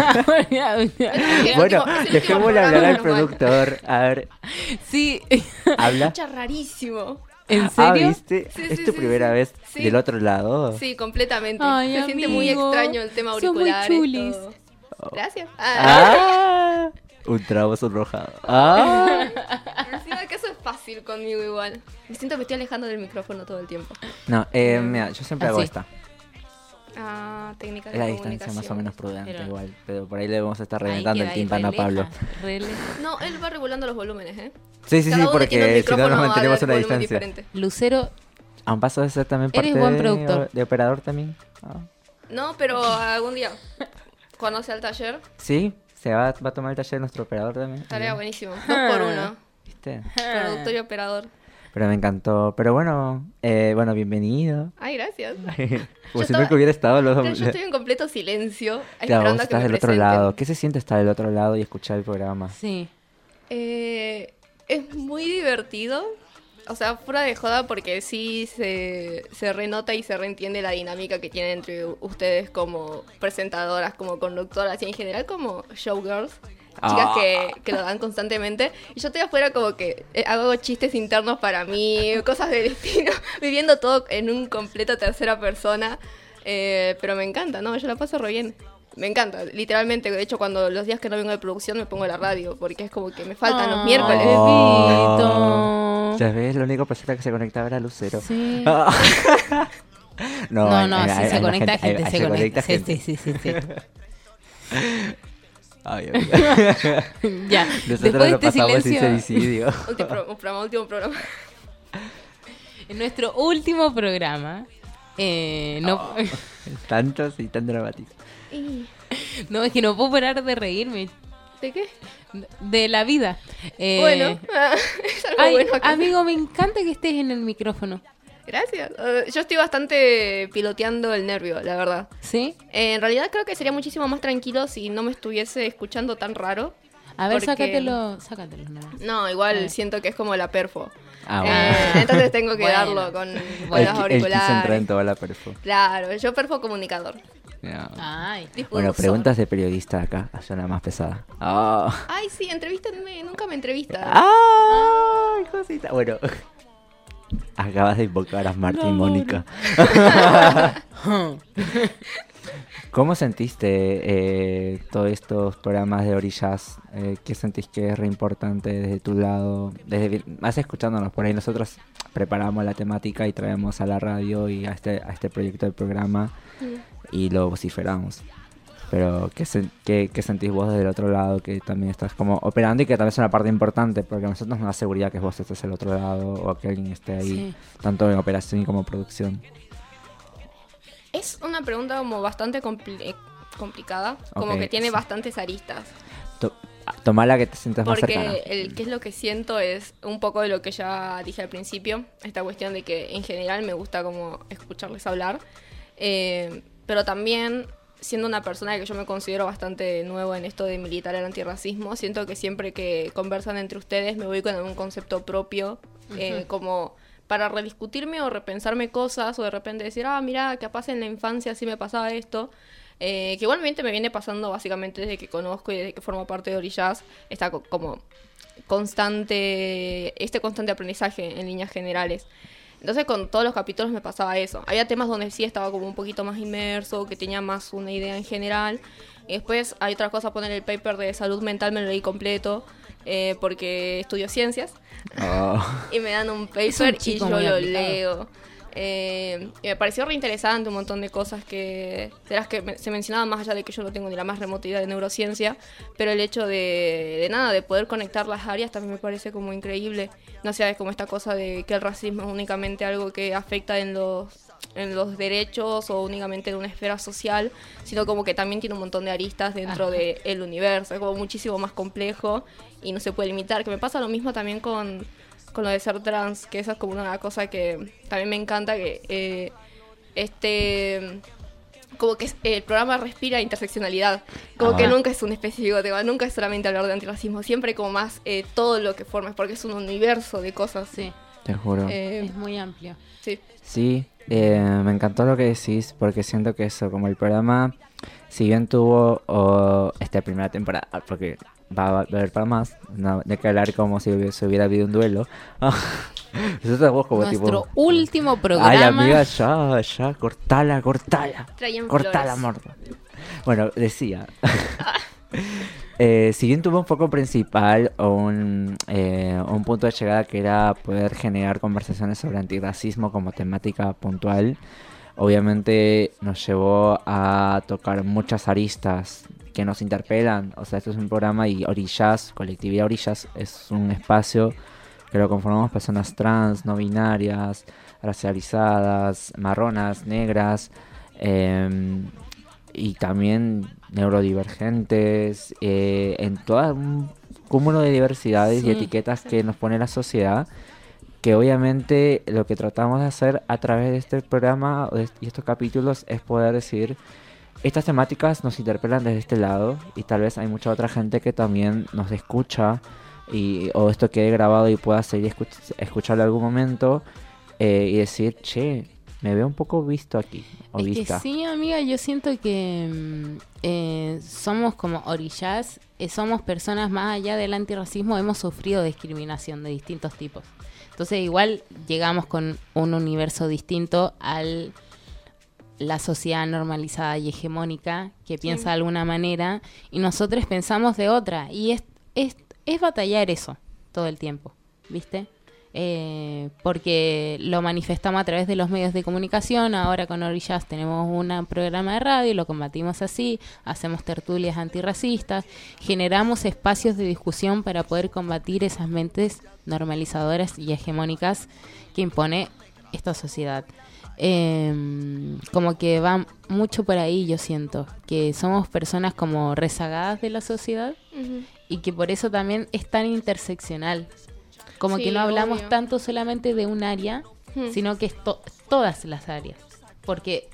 El Bueno, último- es el último dejémosle programa, hablar al menos mal. productor. A ver, Sí, habla. Escucha rarísimo. ¿en Ah, serio? ¿viste? Sí, ¿Es sí, tu sí, primera sí. vez Sí. del otro lado? Sí, completamente. Ay, Se siente muy amigo, extraño el tema son muy auricular. chulis. Gracias. Ah, ¡Ah! Un trago sonrojado. ¡Ah! encima que eso es fácil conmigo igual. Me siento que me estoy alejando del micrófono todo el tiempo. No, eh, mira, yo siempre hago Así. esta. Ah, técnica de Es la distancia comunicación. más o menos prudente Pero- igual. Pero por ahí le vamos a estar Ahí reventando queda el ahí, tímpano a re Pablo. leja, re leja. No, él va regulando los volúmenes, ¿eh? Sí, sí, Cada sí, uno tiene un porque si no micrófono nos al mantenemos una volumen distancia. diferente. Lucero, A un paso de ser también parte Eres buen de- productor. de operador también. Ah. No, pero algún día, cuando sea el taller, Sí, se va, va a tomar el taller de nuestro operador también. estaría Bien. buenísimo. Dos por uno. ¿Viste? Productor y operador. Pero me encantó. Pero bueno, eh, bueno, bienvenido. Ay, gracias. Como si estaba- nunca hubiera estado los Pero yo estoy en completo silencio, Claro, esperando vos a que estás me del otro presenten. lado. ¿Qué se siente estar del otro lado y escuchar el programa? sí. Eh, es muy divertido. O sea, fuera de joda, porque sí se, se renota y se reentiende la dinámica que tienen entre ustedes como presentadoras, como conductoras y en general como showgirls. Chicas Ah. que, que lo dan constantemente. Y yo estoy afuera como que eh, hago chistes internos para mí, cosas del estilo, viviendo todo en un completo tercera persona. Eh, pero me encanta, ¿no? Yo la paso re bien. Me encanta, literalmente. De hecho, cuando los días que no vengo de producción me pongo la radio, porque es como que me faltan los Ay, miércoles. bebito. Ya ves, la única persona que se conectaba era Lucero. Sí. Ah. No, hay- no, hay- si hay- se hay conecta más gente, hay- se, hay- conecta. Sí, gente. sí, sí, sí, sí. Ay, amiga. Ya, Nosotros después de lo este pasamos silencio, sin suicidio. Último, pro- programa, último programa. en nuestro último programa, Eh, no, Oh, tantos y tan dramáticos. Y- no, es que no puedo parar de reírme ¿De qué? de la vida. Eh, Bueno, es algo ay, bueno acá. amigo, me encanta que estés en el micrófono. Gracias. Eh, yo estoy bastante piloteando el nervio, la verdad. ¿Sí? Eh, en realidad creo que sería muchísimo más tranquilo si no me estuviese escuchando tan raro. A ver, Porque- sácatelo, sácatelo. No. No, igual Eh. siento que es como la perfo. Ah, Eh, bueno. entonces tengo que Bueno. darlo con, con Él, los él quiso entrar en auriculares. toda la perfo. Claro, yo perfo comunicador. Ya. Ay, Bueno, Difusor. preguntas de periodista acá, allá la más pesada. Oh. Ay, sí, entrevístenme, nunca me entrevistan. ¡Ay, cosita! Bueno, acabas de invocar a Martín y Mónica. ¿Cómo sentiste eh, todos estos programas de Orillas? Eh, ¿Qué sentís que es re importante desde tu lado? Desde, más escuchándonos por ahí, nosotros preparamos la temática y traemos a la radio y a este, a este proyecto del programa y lo vociferamos. Pero, ¿qué, sen- qué, qué sentís vos desde el otro lado? Que también estás como operando y que también es una parte importante, porque a nosotros nos da seguridad que vos estés al otro lado o que alguien esté ahí, Sí. tanto en operación como producción. Es una pregunta como bastante compli- eh, complicada, como Ok, que tiene sí. bastantes aristas. To- tomala que te sientas más cercana. Porque el qué es lo que siento es un poco de lo que ya dije al principio, esta cuestión de que en general me gusta como escucharles hablar, eh, pero también siendo una persona que yo me considero bastante nuevo en esto de militar el antirracismo, siento que siempre que conversan entre ustedes me voy con algún concepto propio, eh, como para rediscutirme o repensarme cosas o de repente decir, ah, mira, capaz en la infancia sí me pasaba esto. Eh, que igualmente me viene pasando básicamente desde que conozco y desde que formo parte de Orillas, está co- como constante, este constante aprendizaje en líneas generales. Entonces con todos los capítulos me pasaba eso. Había temas donde sí estaba como un poquito más inmerso, que tenía más una idea en general. Y después hay otras cosas, poner el paper de salud mental, me lo leí completo, eh, porque estudio ciencias. Oh. Y me dan un un paper y chico yo muy lo aplicado. leo. Eh, y me pareció re interesante un montón de cosas que de las que me- se mencionaban, más allá de que yo no tengo ni la más remota idea de neurociencia, pero el hecho de, de nada, de poder conectar las áreas también me parece como increíble. No sé, es como esta cosa de que el racismo es únicamente algo que afecta en los en los derechos o únicamente en una esfera social, sino como que también tiene un montón de aristas dentro del universo, es como muchísimo más complejo y no se puede limitar, que me pasa lo mismo también con, con lo de ser trans, que esa es como una cosa que también me encanta, que eh, este como que es- el programa respira interseccionalidad, como Ah. que nunca es un específico tema, nunca es solamente hablar de antirracismo, siempre como más eh, todo lo que forma, porque es un universo de cosas. Sí, Te juro. Eh, es muy amplio. sí. Sí, eh, me encantó lo que decís porque siento que eso, como el programa, si bien tuvo oh, esta primera temporada, porque va a haber para más, no, de que hablar como si hubiera, si hubiera habido un duelo. Nosotros vos como Nuestro tipo... último programa. Ay, amiga, ya, ya, cortala, cortala. Traían Cortala, flores. morda. Bueno, decía... Eh, si bien tuvo un foco principal o un, eh, un punto de llegada que era poder generar conversaciones sobre antirracismo como temática puntual, obviamente nos llevó a tocar muchas aristas que nos interpelan. O sea, esto es un programa y Orillas, Colectividad Orillas, es un espacio que lo conformamos personas trans, no binarias, racializadas, marronas, negras, eh, y también neurodivergentes, eh, en todo un cúmulo de diversidades Sí. y etiquetas que nos pone la sociedad, que obviamente lo que tratamos de hacer a través de este programa o de- y estos capítulos es poder decir, estas temáticas nos interpelan desde este lado y tal vez hay mucha otra gente que también nos escucha y, o esto quede grabado y pueda seguir escuch- escucharlo en algún momento eh, y decir, che, me veo un poco visto aquí o Es vista. que sí, amiga, yo siento que mm, eh, somos como Orillas, eh, somos personas más allá del antirracismo, hemos sufrido discriminación de distintos tipos. Entonces igual llegamos con un universo distinto al la sociedad normalizada y hegemónica que piensa de alguna manera y nosotros pensamos de otra y es, es, es batallar eso todo el tiempo, ¿viste? Eh, porque lo manifestamos a través de los medios de comunicación. Ahora con Orillas tenemos un programa de radio, lo combatimos así, hacemos tertulias antirracistas, generamos espacios de discusión para poder combatir esas mentes normalizadoras y hegemónicas que impone esta sociedad. Eh, como que va mucho por ahí, yo siento, que somos personas como rezagadas de la sociedad Ujú. y que por eso también es tan interseccional. Como Sí, que no hablamos obvio. tanto solamente de un área, Hmm. sino que es to- todas las áreas. Porque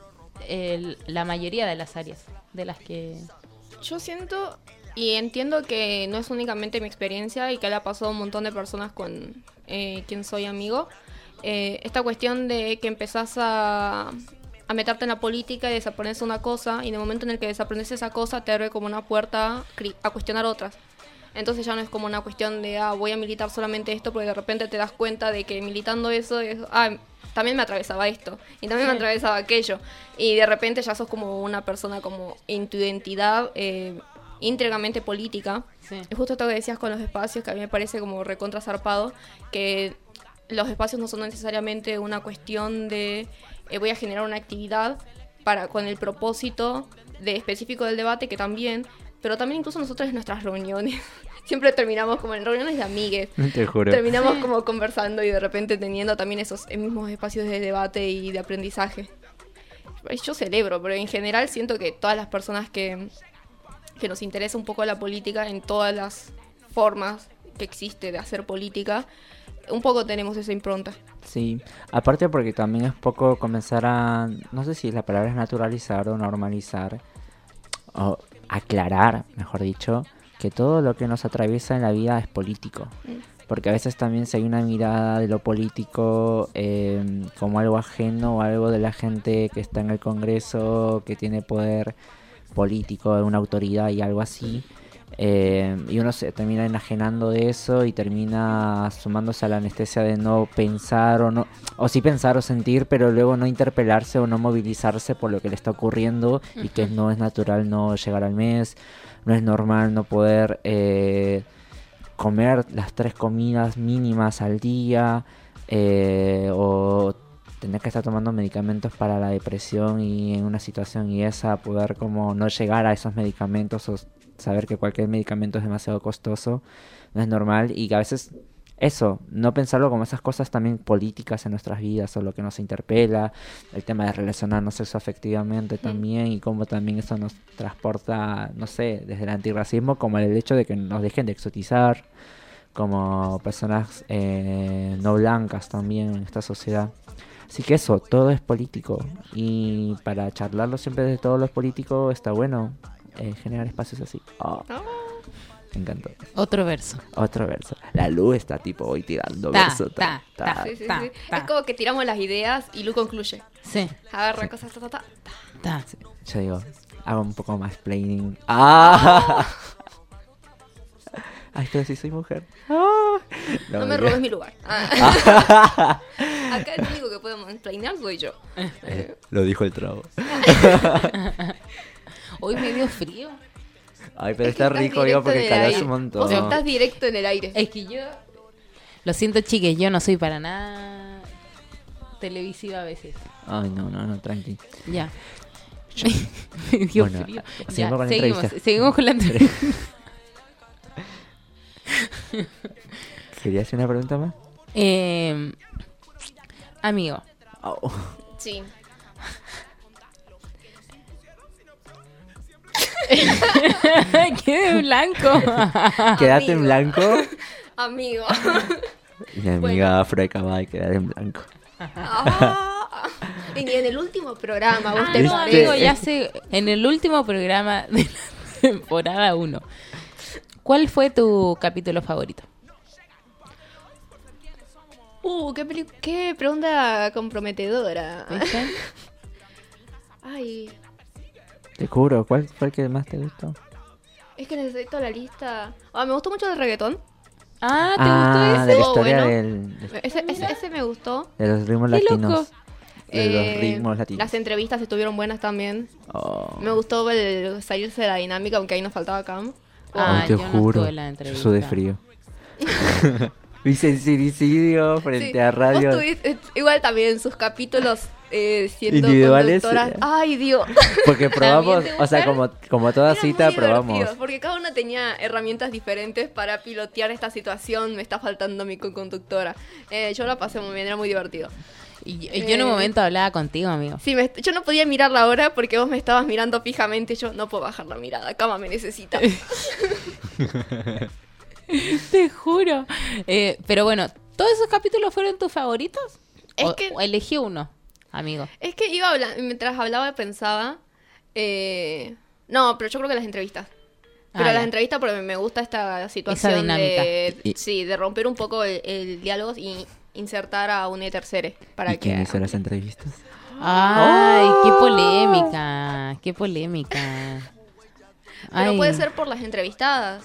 el- la mayoría de las áreas de las que... Yo siento y entiendo que no es únicamente mi experiencia y que le ha pasado a un montón de personas con eh, quien soy amigo. Eh, esta cuestión de que empezás a, a meterte en la política y desaprendes una cosa, y en el momento en el que desaprendes esa cosa te abre como una puerta cri- a cuestionar otras. Entonces ya no es como una cuestión de, ah, voy a militar solamente esto, porque de repente te das cuenta de que militando eso, es, ah, también me atravesaba esto, y también me Sí. atravesaba aquello. Y de repente ya sos como una persona como en tu identidad eh, íntegramente política. Sí. Y justo esto que decías con los espacios, que a mí me parece como recontra zarpado, que los espacios no son necesariamente una cuestión de eh, voy a generar una actividad para con el propósito de específico del debate, que también, pero también incluso nosotros en nuestras reuniones siempre terminamos como en reuniones de amigues, Te juro. terminamos como conversando y de repente teniendo también esos mismos espacios de debate y de aprendizaje. Yo celebro, pero en general siento que todas las personas que, que nos interesa un poco la política en todas las formas que existe de hacer política, un poco tenemos esa impronta. Sí, aparte porque también es poco comenzar a, no sé si la palabra es naturalizar o normalizar, o aclarar, mejor dicho, que todo lo que nos atraviesa en la vida es político. Porque a veces también si hay una mirada de lo político eh, como algo ajeno o algo de la gente que está en el Congreso, que tiene poder político, una autoridad y algo así. Eh, y uno se termina enajenando de eso y termina sumándose a la anestesia de no pensar o no, o sí pensar o sentir, pero luego no interpelarse o no movilizarse por lo que le está ocurriendo y que no es natural no llegar al mes, no es normal no poder eh, comer las tres comidas mínimas al día, eh, o tener que estar tomando medicamentos para la depresión y en una situación y esa poder como no llegar a esos medicamentos o saber que cualquier medicamento es demasiado costoso, no es normal, y que a veces eso, no pensarlo como esas cosas también políticas en nuestras vidas o lo que nos interpela, el tema de relacionarnos sexoafectivamente también y cómo también eso nos transporta, no sé, desde el antirracismo como el hecho de que nos dejen de exotizar como personas eh, no blancas también en esta sociedad. Así que eso, todo es político y para charlarlo siempre de todos los políticos está bueno eh, generar espacios así. Oh, me encantó. Otro verso. Otro verso. La luz está tipo hoy tirando Ta, verso. ta, ta. Sí, sí, ta, sí. ta. Es como que tiramos las ideas y Lu concluye. Sí. Agarra cosas, ta, ta, ta. Ta. Yo digo, hago un poco más explaining. ¡Ah! Ay, pero si soy mujer. ¡Ah! No, me mentira. robes mi lugar. Ah. Acá el único que puede mansplainear soy yo. Eh, Lo dijo el trago. Hoy me dio frío. Ay, pero Es que está estás rico, digo, directo porque en el calás aire. un montón. Vos estás directo en el aire. Es que yo... Lo siento, chiques, yo no soy para nada televisiva a veces. Ay, no, no, no, tranqui. Ya. Me dio Bueno, frío. seguimos Ya, con la seguimos, entrevista. seguimos con la entrevista. ¿Querías hacer una pregunta más? Eh, amigo, Oh. Sí. quedé blanco. Quédate en Amigo. blanco. Amigo. Mi amiga Afro acaba de quedar en blanco. Ah. Y ni en el último programa vos Ah, te no, parece. amigo, ya sé, en el último programa de la temporada uno, ¿cuál fue tu capítulo favorito? Uh, qué, peli- qué pregunta comprometedora. ¿Viste? Ay, Te juro, ¿cuál fue el que más te gustó? es que necesito la lista. Ah, me gustó mucho el reggaetón. Ah, ¿te ah, gustó de ese? la Oh, historia bueno. del, de, Ese, ese, ese me gustó. de los ritmos Qué loco. latinos. De los Eh, ritmos latinos. Las entrevistas estuvieron buenas también. Oh. Me gustó el salirse de la dinámica, aunque ahí nos faltaba Cam. Ah, Ay, te yo no juro, estuve en la yo entrevista. sudé frío. Mi sincericidio frente Sí, a radio. vos tuviste- igual también sus capítulos eh, siendo Individuales, conductoras. eh. Ay, Dios. Porque probamos, te o sea, como, como toda Era cita muy divertido, probamos. porque cada una tenía herramientas diferentes para pilotear esta situación. Me está faltando mi co-conductora. Eh, yo la pasé muy bien, era muy divertido. Y, y yo en un Eh. momento hablaba contigo, amigo. Sí, me- yo no podía mirar la hora porque vos me estabas mirando fijamente. Yo no puedo bajar la mirada. Cama me necesita. Te juro. Eh, pero bueno, ¿todos esos capítulos fueron tus favoritos? Es o, que- o elegí uno, amigo. Es que iba hablando, mientras hablaba pensaba. eh, No, pero yo creo que las entrevistas. Pero Ah, las ya. entrevistas porque me gusta esta situación dinámica. de. Y- Sí, de romper un poco el, el diálogo y insertar a un tercere. Para ¿Y que. quién hizo las entrevistas? Ay, ¡Oh! qué polémica, qué polémica. Pero Ay, puede ser por las entrevistadas.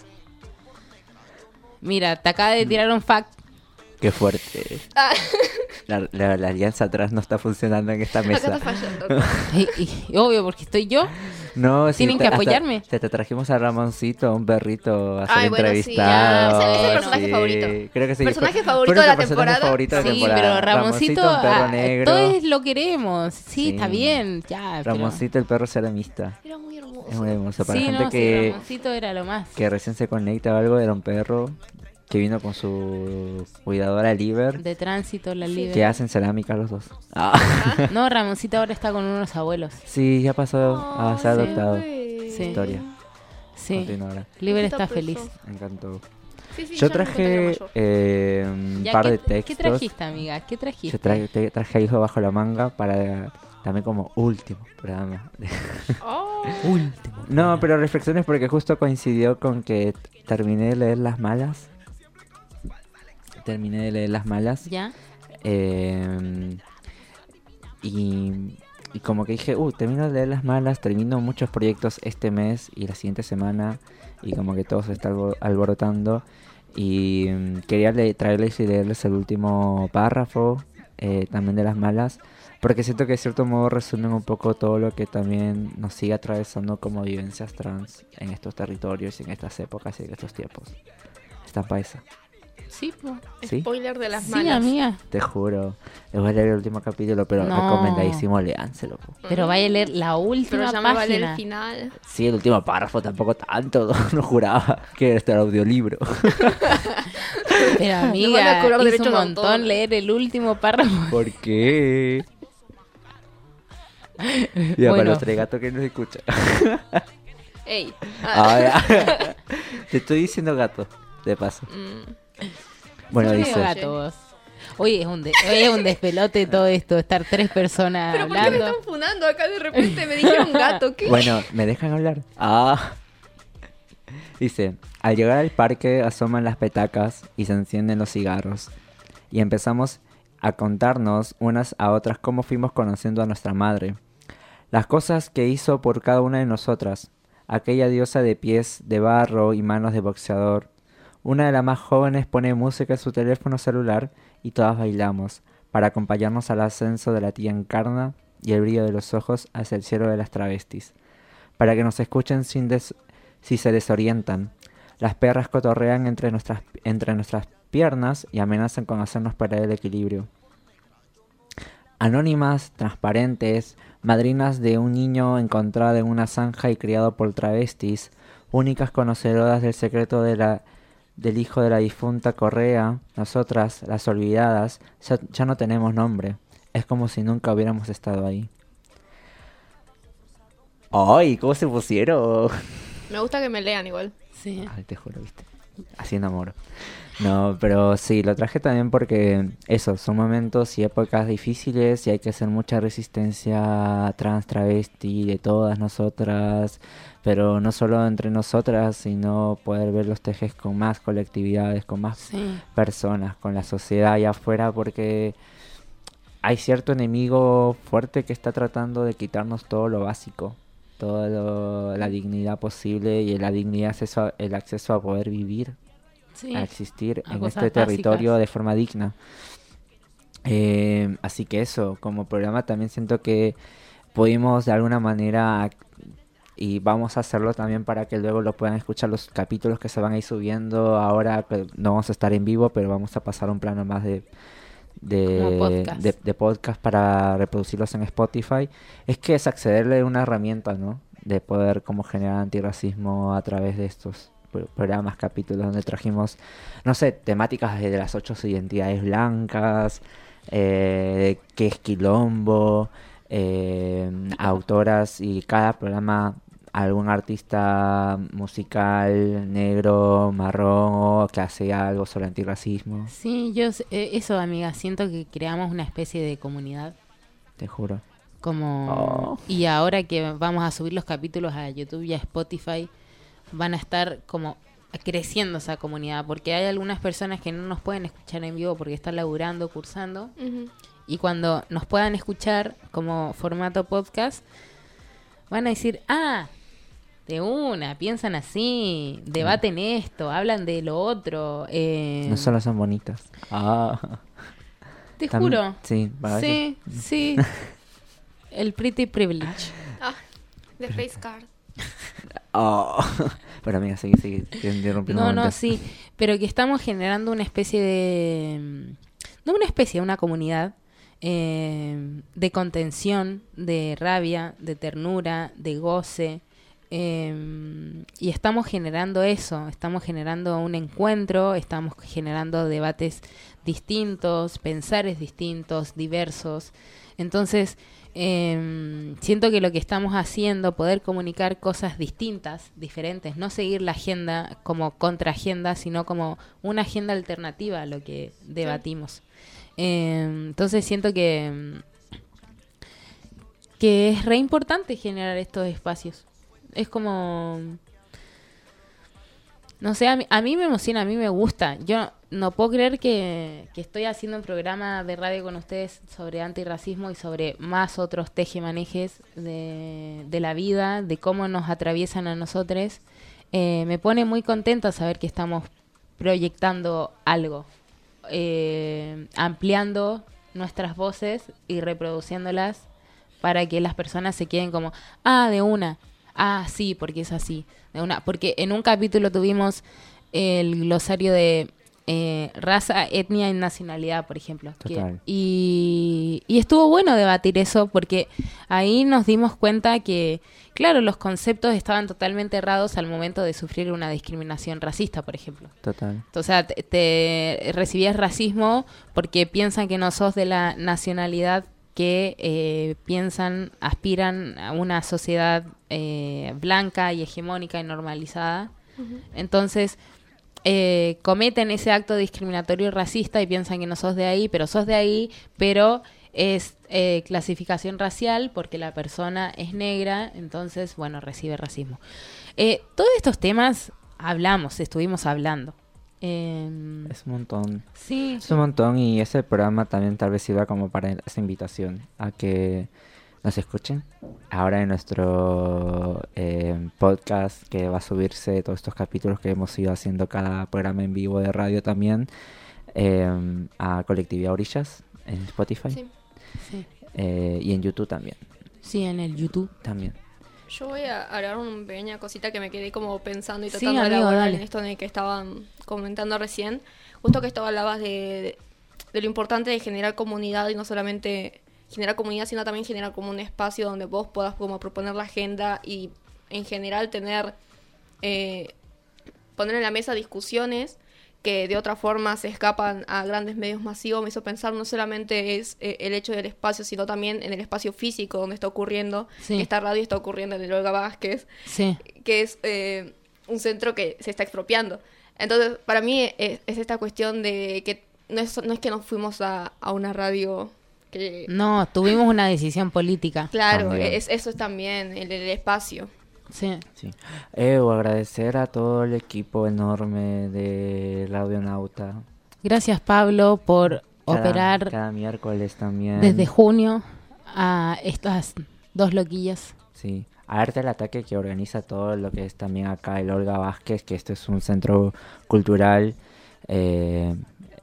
Mira, te acaba de tirar un fact. Qué fuerte. Ah, La, la- la alianza atrás no está funcionando en esta acá mesa. está fallando. Y, y- obvio, porque estoy yo. No, sí, Tienen te- que hasta- apoyarme. Te, te trajimos a Ramoncito, un perrito, a ser Ay, bueno, sí, entrevistado. ya. Ese- ese es el personaje sí. favorito. Creo que sí. Personaje Fue- favorito fue de la nuestro personaje temporada. favorito de Sí, temporada. pero Ramoncito, un perro ah, negro. todos lo queremos. Sí, Sí. está bien, ya. pero- Ramoncito, el perro ceramista. Era muy hermoso. Es muy hermoso. Para Sí, la gente no, sí, que, Ramoncito era lo más. que recién se conecta o algo, era un perro que vino con su cuidadora Liber. De tránsito, la libre. Que hacen cerámica los dos. Ah. No, Ramoncito ahora está con unos abuelos. Sí, ya pasó a ser Ay, adoptado. güey. Sí. Historia. Sí, Continúa ahora. Liber Poquito está feliz. peso. Me encantó. Sí, sí, Yo ya me contaría traje mayor. eh, un Ya, par ¿qué, de textos. ¿Qué trajiste, amiga? ¿Qué trajiste? Yo traje, te- traje a Hijo Bajo la Manga para también como último programa. Oh. Último. No, pero reflexiones porque justo coincidió con que t- terminé de leer Las Malas. Terminé de leer Las Malas. ¿Ya? eh, y, y como que dije, uh, termino de leer Las Malas, termino muchos proyectos este mes y la siguiente semana. Y como que todo se está albo- alborotando. Y mm, quería le- traerles y leerles el último párrafo eh, también de Las Malas. Porque siento que de cierto modo resumen un poco todo lo que también nos sigue atravesando como vivencias trans en estos territorios y en estas épocas y en estos tiempos. Está paisa. Sí, po. ¿Sí? Spoiler de las Sí, malas. amiga. Te juro. Les voy a leer el último capítulo, pero No. recomendadísimo, léanselo. po. Pero vaya a leer la última Pero ya me vale página. el final. Sí, el último párrafo tampoco tanto. No juraba que era este el audiolibro. Pero van a amiga, cobrar hizo derechos un de montón autor. leer el último párrafo. ¿Por qué? Ya, para Bueno. los tres gatos que nos escuchan. Ey. Ah, ya. Te estoy diciendo gato, de paso. Mm. Bueno, Medio dice. gato vos. Hoy es un, de- hoy es un despelote todo esto, estar tres personas Pero ¿por qué me hablando. están funando acá de repente? Me dijeron gato, ¿qué? Bueno, ¿me dejan hablar? Ah. Dice, al llegar al parque asoman las petacas y se encienden los cigarros. Y empezamos a contarnos unas a otras cómo fuimos conociendo a nuestra madre. Las cosas que hizo por cada una de nosotras. Aquella diosa de pies de barro y manos de boxeador. Una de las más jóvenes pone música en su teléfono celular y todas bailamos, para acompañarnos al ascenso de la tía Encarna y el brillo de los ojos hacia el cielo de las travestis. Para que nos escuchen sin des- si se desorientan. Las perras cotorrean entre nuestras, entre nuestras piernas y amenazan con hacernos perder el equilibrio. Anónimas, transparentes, madrinas de un niño encontrado en una zanja y criado por travestis, únicas conocedoras del secreto de la, del hijo de la difunta Correa, nosotras, las olvidadas, ya, ya no tenemos nombre. Es como si nunca hubiéramos estado ahí. ¡Ay! ¿Cómo se pusieron? Me gusta que me lean igual. Sí. Ay, te juro, viste. Así enamoro. No, pero sí, lo traje también porque eso, son momentos y épocas difíciles y hay que hacer mucha resistencia trans, travesti, de todas nosotras, pero no solo entre nosotras, sino poder ver los tejes con más colectividades, con más Sí. personas, con la sociedad allá afuera, porque hay cierto enemigo fuerte que está tratando de quitarnos todo lo básico, toda lo- la dignidad posible y la dignidad, acceso a- el acceso a poder vivir, Sí. a existir a en cosas este territorio básicas. de forma digna. Eh, así que eso, como programa también siento que pudimos de alguna manera, y vamos a hacerlo también para que luego lo puedan escuchar los capítulos que se van a ir subiendo. Ahora que no vamos a estar en vivo, pero vamos a pasar a un plano más de de, Como podcast. de, de podcast para reproducirlos en Spotify. Es que es accederle a una herramienta, ¿no? De poder como generar antirracismo a través de estos pro- programas, capítulos donde trajimos, no sé, temáticas desde las ocho identidades blancas, eh, qué es quilombo, eh, autoras y cada programa algún artista musical negro, marrón o que hace algo sobre antirracismo. Sí, yo s- eh, eso, amiga, siento que creamos una especie de comunidad. Te juro. Como Oh. y ahora que vamos a subir los capítulos a YouTube y a Spotify, van a estar como creciendo esa comunidad, porque hay algunas personas que no nos pueden escuchar en vivo porque están laburando, cursando, Ujú. y cuando nos puedan escuchar como formato podcast, van a decir, ah, de una, piensan así, debaten esto, hablan de lo otro. Eh, No solo son bonitas. Ah. te Tam- juro. Sí, a veces. Sí, sí. El pretty privilege. Ah, The Face Card. Oh. Pero amiga, sigue, sigue. Te interrumpí un No, no, momento. sí, pero que estamos generando una especie de... mm, no una especie, una comunidad eh, de contención, de rabia, de ternura, de goce. eh, y estamos generando eso, estamos generando un encuentro, estamos generando debates distintos, pensares distintos, diversos. Entonces, eh, siento que lo que estamos haciendo, poder comunicar cosas distintas, diferentes, no seguir la agenda como contraagenda, sino como una agenda alternativa a lo que debatimos. Eh, entonces siento que, que es re importante generar estos espacios. Es como... No sé, a mí, a mí me emociona, a mí me gusta. Yo no puedo creer que, que estoy haciendo un programa de radio con ustedes sobre antirracismo y sobre más otros tejemanejes de, de la vida, de cómo nos atraviesan a nosotros. Eh, me pone muy contenta saber que estamos proyectando algo, eh, ampliando nuestras voces y reproduciéndolas para que las personas se queden como, ah, de una, ah, sí, porque es así, de una, porque en un capítulo tuvimos el glosario de eh, raza, etnia y nacionalidad, por ejemplo. que- Total. y, y estuvo bueno debatir eso porque ahí nos dimos cuenta que, claro, los conceptos estaban totalmente errados al momento de sufrir una discriminación racista, por ejemplo. Total. O sea, te, te recibías racismo porque piensan que no sos de la nacionalidad que eh, piensan, aspiran a una sociedad eh, blanca y hegemónica y normalizada. Entonces, eh, cometen ese acto discriminatorio y racista y piensan que no sos de ahí, pero sos de ahí, pero es eh, clasificación racial porque la persona es negra, entonces, bueno, recibe racismo. Eh, todos estos temas hablamos, estuvimos hablando. Eh, Es un montón. sí, Es un montón y ese programa también tal vez sirva como para esa invitación a que nos escuchen. Ahora en nuestro eh, podcast que va a subirse todos estos capítulos que hemos ido haciendo cada programa en vivo de radio también eh, a Colectividad Orillas en Spotify Sí. sí, eh, y en YouTube también. sí, en el YouTube. También. Yo voy a agregar una pequeña cosita que me quedé como pensando y Sí, tratando de amigo, elaborar dale. en esto en el que estaban comentando recién. Justo que esto hablabas de, de, de lo importante de generar comunidad y no solamente generar comunidad, sino también generar como un espacio donde vos puedas como proponer la agenda y en general tener, eh, poner en la mesa discusiones que de otra forma se escapan a grandes medios masivos. Me hizo pensar no solamente es eh, el hecho del espacio, sino también en el espacio físico donde está ocurriendo. Sí. Esta radio está ocurriendo en el Olga Vázquez, Sí, que es eh, un centro que se está expropiando. Entonces, para mí es, es esta cuestión de que no es, no es que nos fuimos a, a una radio que... no, tuvimos una decisión política. Claro, También. es, eso es también el, el espacio. Sí, Sí. Ew, agradecer a todo el equipo enorme de Radionauta. gracias Pablo por Cada- operar Cada miércoles también. desde junio a estas dos loquillas. Sí, a Arte al Ataque que organiza todo lo que es también acá el Olga Vázquez, que esto es un centro cultural eh,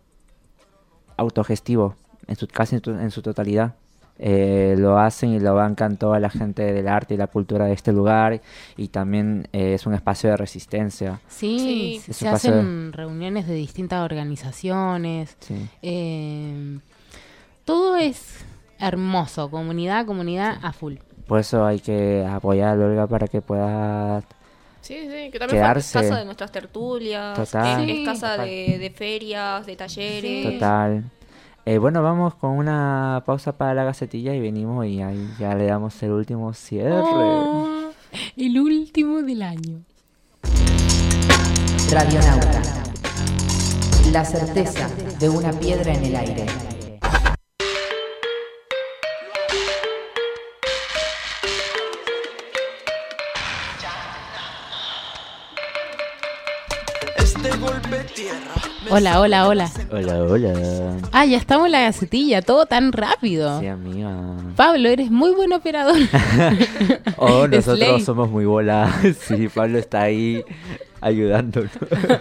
autogestivo, en su, casi en, tu- en su totalidad. Eh, lo hacen y lo bancan toda la gente del arte y la cultura de este lugar y también eh, es un espacio de resistencia. Sí, Sí. se, Es se un paseo. hacen reuniones de distintas organizaciones. Sí. eh, todo es hermoso, comunidad, comunidad a full. Por eso hay que apoyar a Olga para que pueda... Sí, sí, que también Quedarse. fue casa de nuestras tertulias, Total. es, es Sí. casa Total. de, de ferias, de talleres. Total. Eh, bueno, vamos con una pausa para la gacetilla y venimos y ahí ya le damos el último cierre. Oh, el último del año. Radionauta. La certeza de una piedra en el aire. Hola, hola, hola. Hola, hola. Ah, ya estamos en la gacetilla, todo tan rápido. Sí, amiga. Pablo, eres muy buen operador. Oh, nosotros Slay. somos muy bola. Sí, Pablo está ahí ayudándonos.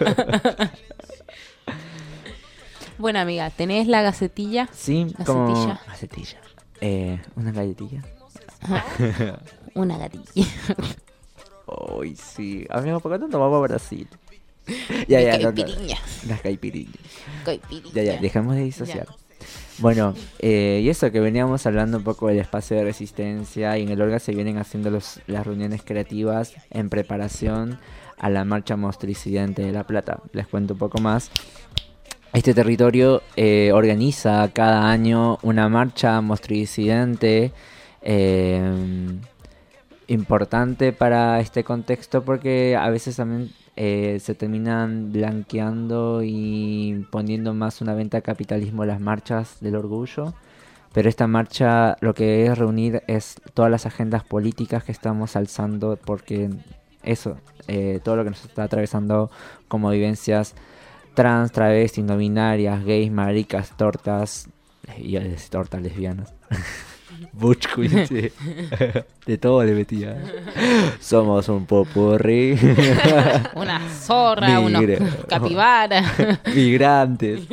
Bueno, amiga, ¿tenés la gacetilla? Sí, como... Gacetilla. Gacetilla. Eh, ¿una galletilla? Una gatilla. Ay, sí. Amigo, ¿por qué no nos vamos a Brasil? Ya, ya, no, no. Caipiriñas. Las caipiriñas. Caipiriñas. Ya, ya, dejemos de disociar. Ya. Bueno, eh, y eso que veníamos hablando un poco del espacio de resistencia, y en el Olga se vienen haciendo los, las reuniones creativas en preparación a la marcha Mostricidente de La Plata. Les cuento un poco más. Este territorio eh, organiza cada año una marcha Mostricidente eh, importante para este contexto, porque a veces también eh, se terminan blanqueando y poniendo más una venta de capitalismo las marchas del orgullo. Pero esta marcha lo que es reunir es todas las agendas políticas que estamos alzando, porque eso, eh, todo lo que nos está atravesando como vivencias trans, travestis, no binarias, gays, maricas, tortas, y tortas lesbianas. Butch Queen, sí. De todo le metía. Somos un popurrí. Una zorra, unos Migre- capibaras. Migrantes.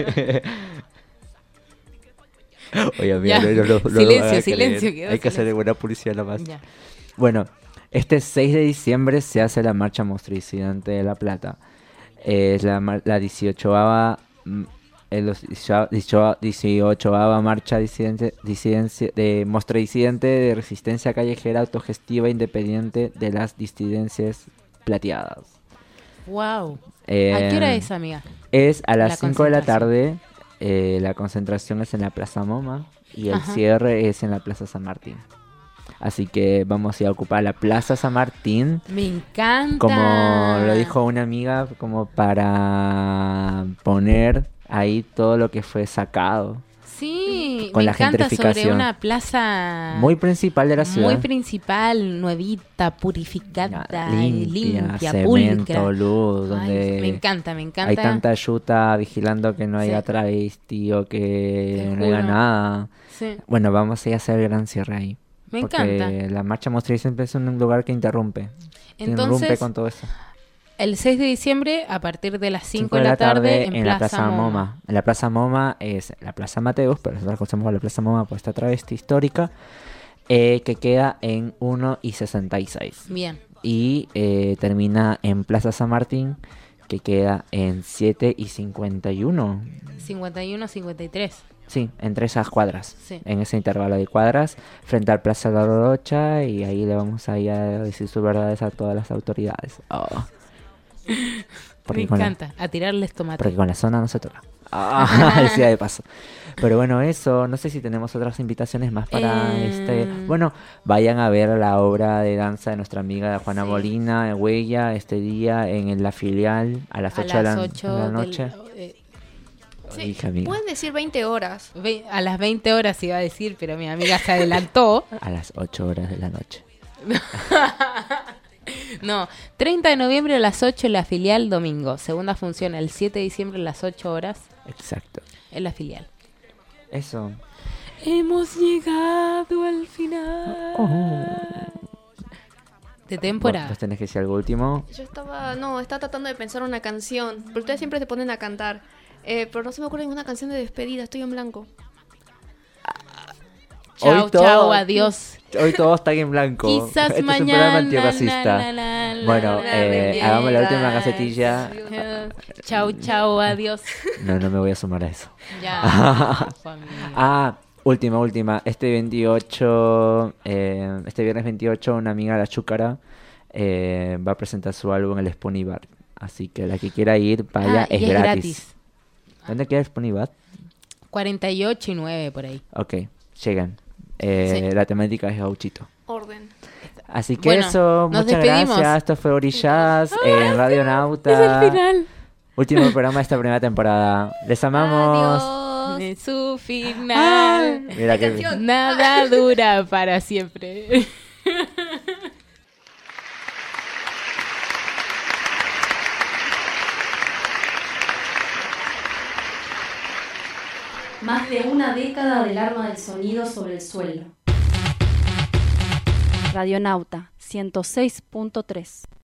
Oye, amiga, Ya. no, no, no, no lo Silencio, van a silencio, creer. quedó Hay que hacerle silencio. buena publicidad nomás. Ya. Bueno, este seis de diciembre se hace la marcha Mostricidente de La Plata. Es la, mar- la dieciochoava mm, eh, los dieciocho- dieciocho- dieciochoava marcha disidente, disidencia, de Mostricidente de resistencia callejera autogestiva independiente de las disidencias plateadas. Wow. Eh, ¿A qué hora es, amiga? Es a La las cinco de la concentración. tarde. Eh, la concentración es en la Plaza Moma y el Ajá. cierre es en la Plaza San Martín. Así que vamos a ir a ocupar la Plaza San Martín, Me encanta. como lo dijo una amiga, como para poner ahí todo lo que fue sacado. Sí, con me la encanta, sobre gentrificación. una plaza Muy principal de la ciudad. muy principal, nuevita, purificada, limpia, limpia, cemento, pulcra. luz, Ay, donde me encanta, me encanta. hay tanta yuta vigilando que no haya Sí. travesti o que Te no haya juro. nada. Sí, Bueno, vamos a ir a hacer el gran cierre ahí. me porque encanta. la marcha Mostricidente siempre es un lugar que interrumpe. que interrumpe Entonces, con todo eso. el seis de diciembre, a partir de las cinco de la tarde, en, la Plaza, Plaza Moma. Moma. En la Plaza Moma es la Plaza Mateus, pero nosotros conocemos la Plaza Moma por esta travesti histórica, eh, que queda en uno y sesenta y seis. Bien, Y eh, termina en Plaza San Martín, que queda en siete y cincuenta y uno. cincuenta y uno, cincuenta y tres. Sí, entre esas cuadras, Sí. en ese intervalo de cuadras, frente al Plaza La Rocha, y ahí le vamos a ir a decir sus verdades a todas las autoridades. Oh. Porque Me con la- encanta, a tirarles tomate. porque con la zona no se toca. Ah, decía de paso. Pero bueno, eso, no sé si tenemos otras invitaciones más para Eh, este... Bueno, vayan a ver la obra de danza de nuestra amiga Juana Sí. Molina, en Huella, este día en la filial, a las A ocho de la, las de ocho la del- noche. eh, Sí, Hija amiga. pueden decir veinte horas. ve- a las veinte horas iba a decir, pero mi amiga se adelantó. A las ocho horas de la noche. No, treinta de noviembre a las ocho en la filial, domingo. Segunda función el siete de diciembre a las ocho horas Exacto. en la filial. Eso. Hemos llegado al final de ¿Vos, temporada. vos tenés que decir algo último? Yo estaba, no, estaba tratando de pensar una canción. Pero ustedes siempre se ponen a cantar. Eh, pero no se me ocurre ninguna canción de despedida, estoy en blanco. Chao, Hoy todo- chao, adiós. Hoy todos están en blanco. Quizás este mañana. es un programa antirracista. la, la, la, Bueno, la, eh, la, hagamos la la, última la, gacetilla. Chao, chao, adiós. No, no me voy a sumar a eso. Ya, familia. Ah, última, última. Este veintiocho, eh, este viernes veintiocho, una amiga, la Chúcara, eh, va a presentar su álbum en el Spoonie Bar. Así que la que quiera ir, vaya, Ah, es, y es gratis. gratis. ¿Dónde queda el Spoonie Bar? cuarenta y ocho y nueve por ahí. Ok, llegan. Eh, Sí. La temática es gauchito. Orden. Así que Bueno, eso, nos muchas despedimos. gracias. Esto fue Orillaz en Radio Nauta. Es el final. Último programa de esta primera temporada. Les amamos. Adiós. De su final. Mira que canción. Nada dura para siempre. Más de una década del arma del sonido sobre el suelo. Radionauta ciento seis punto tres.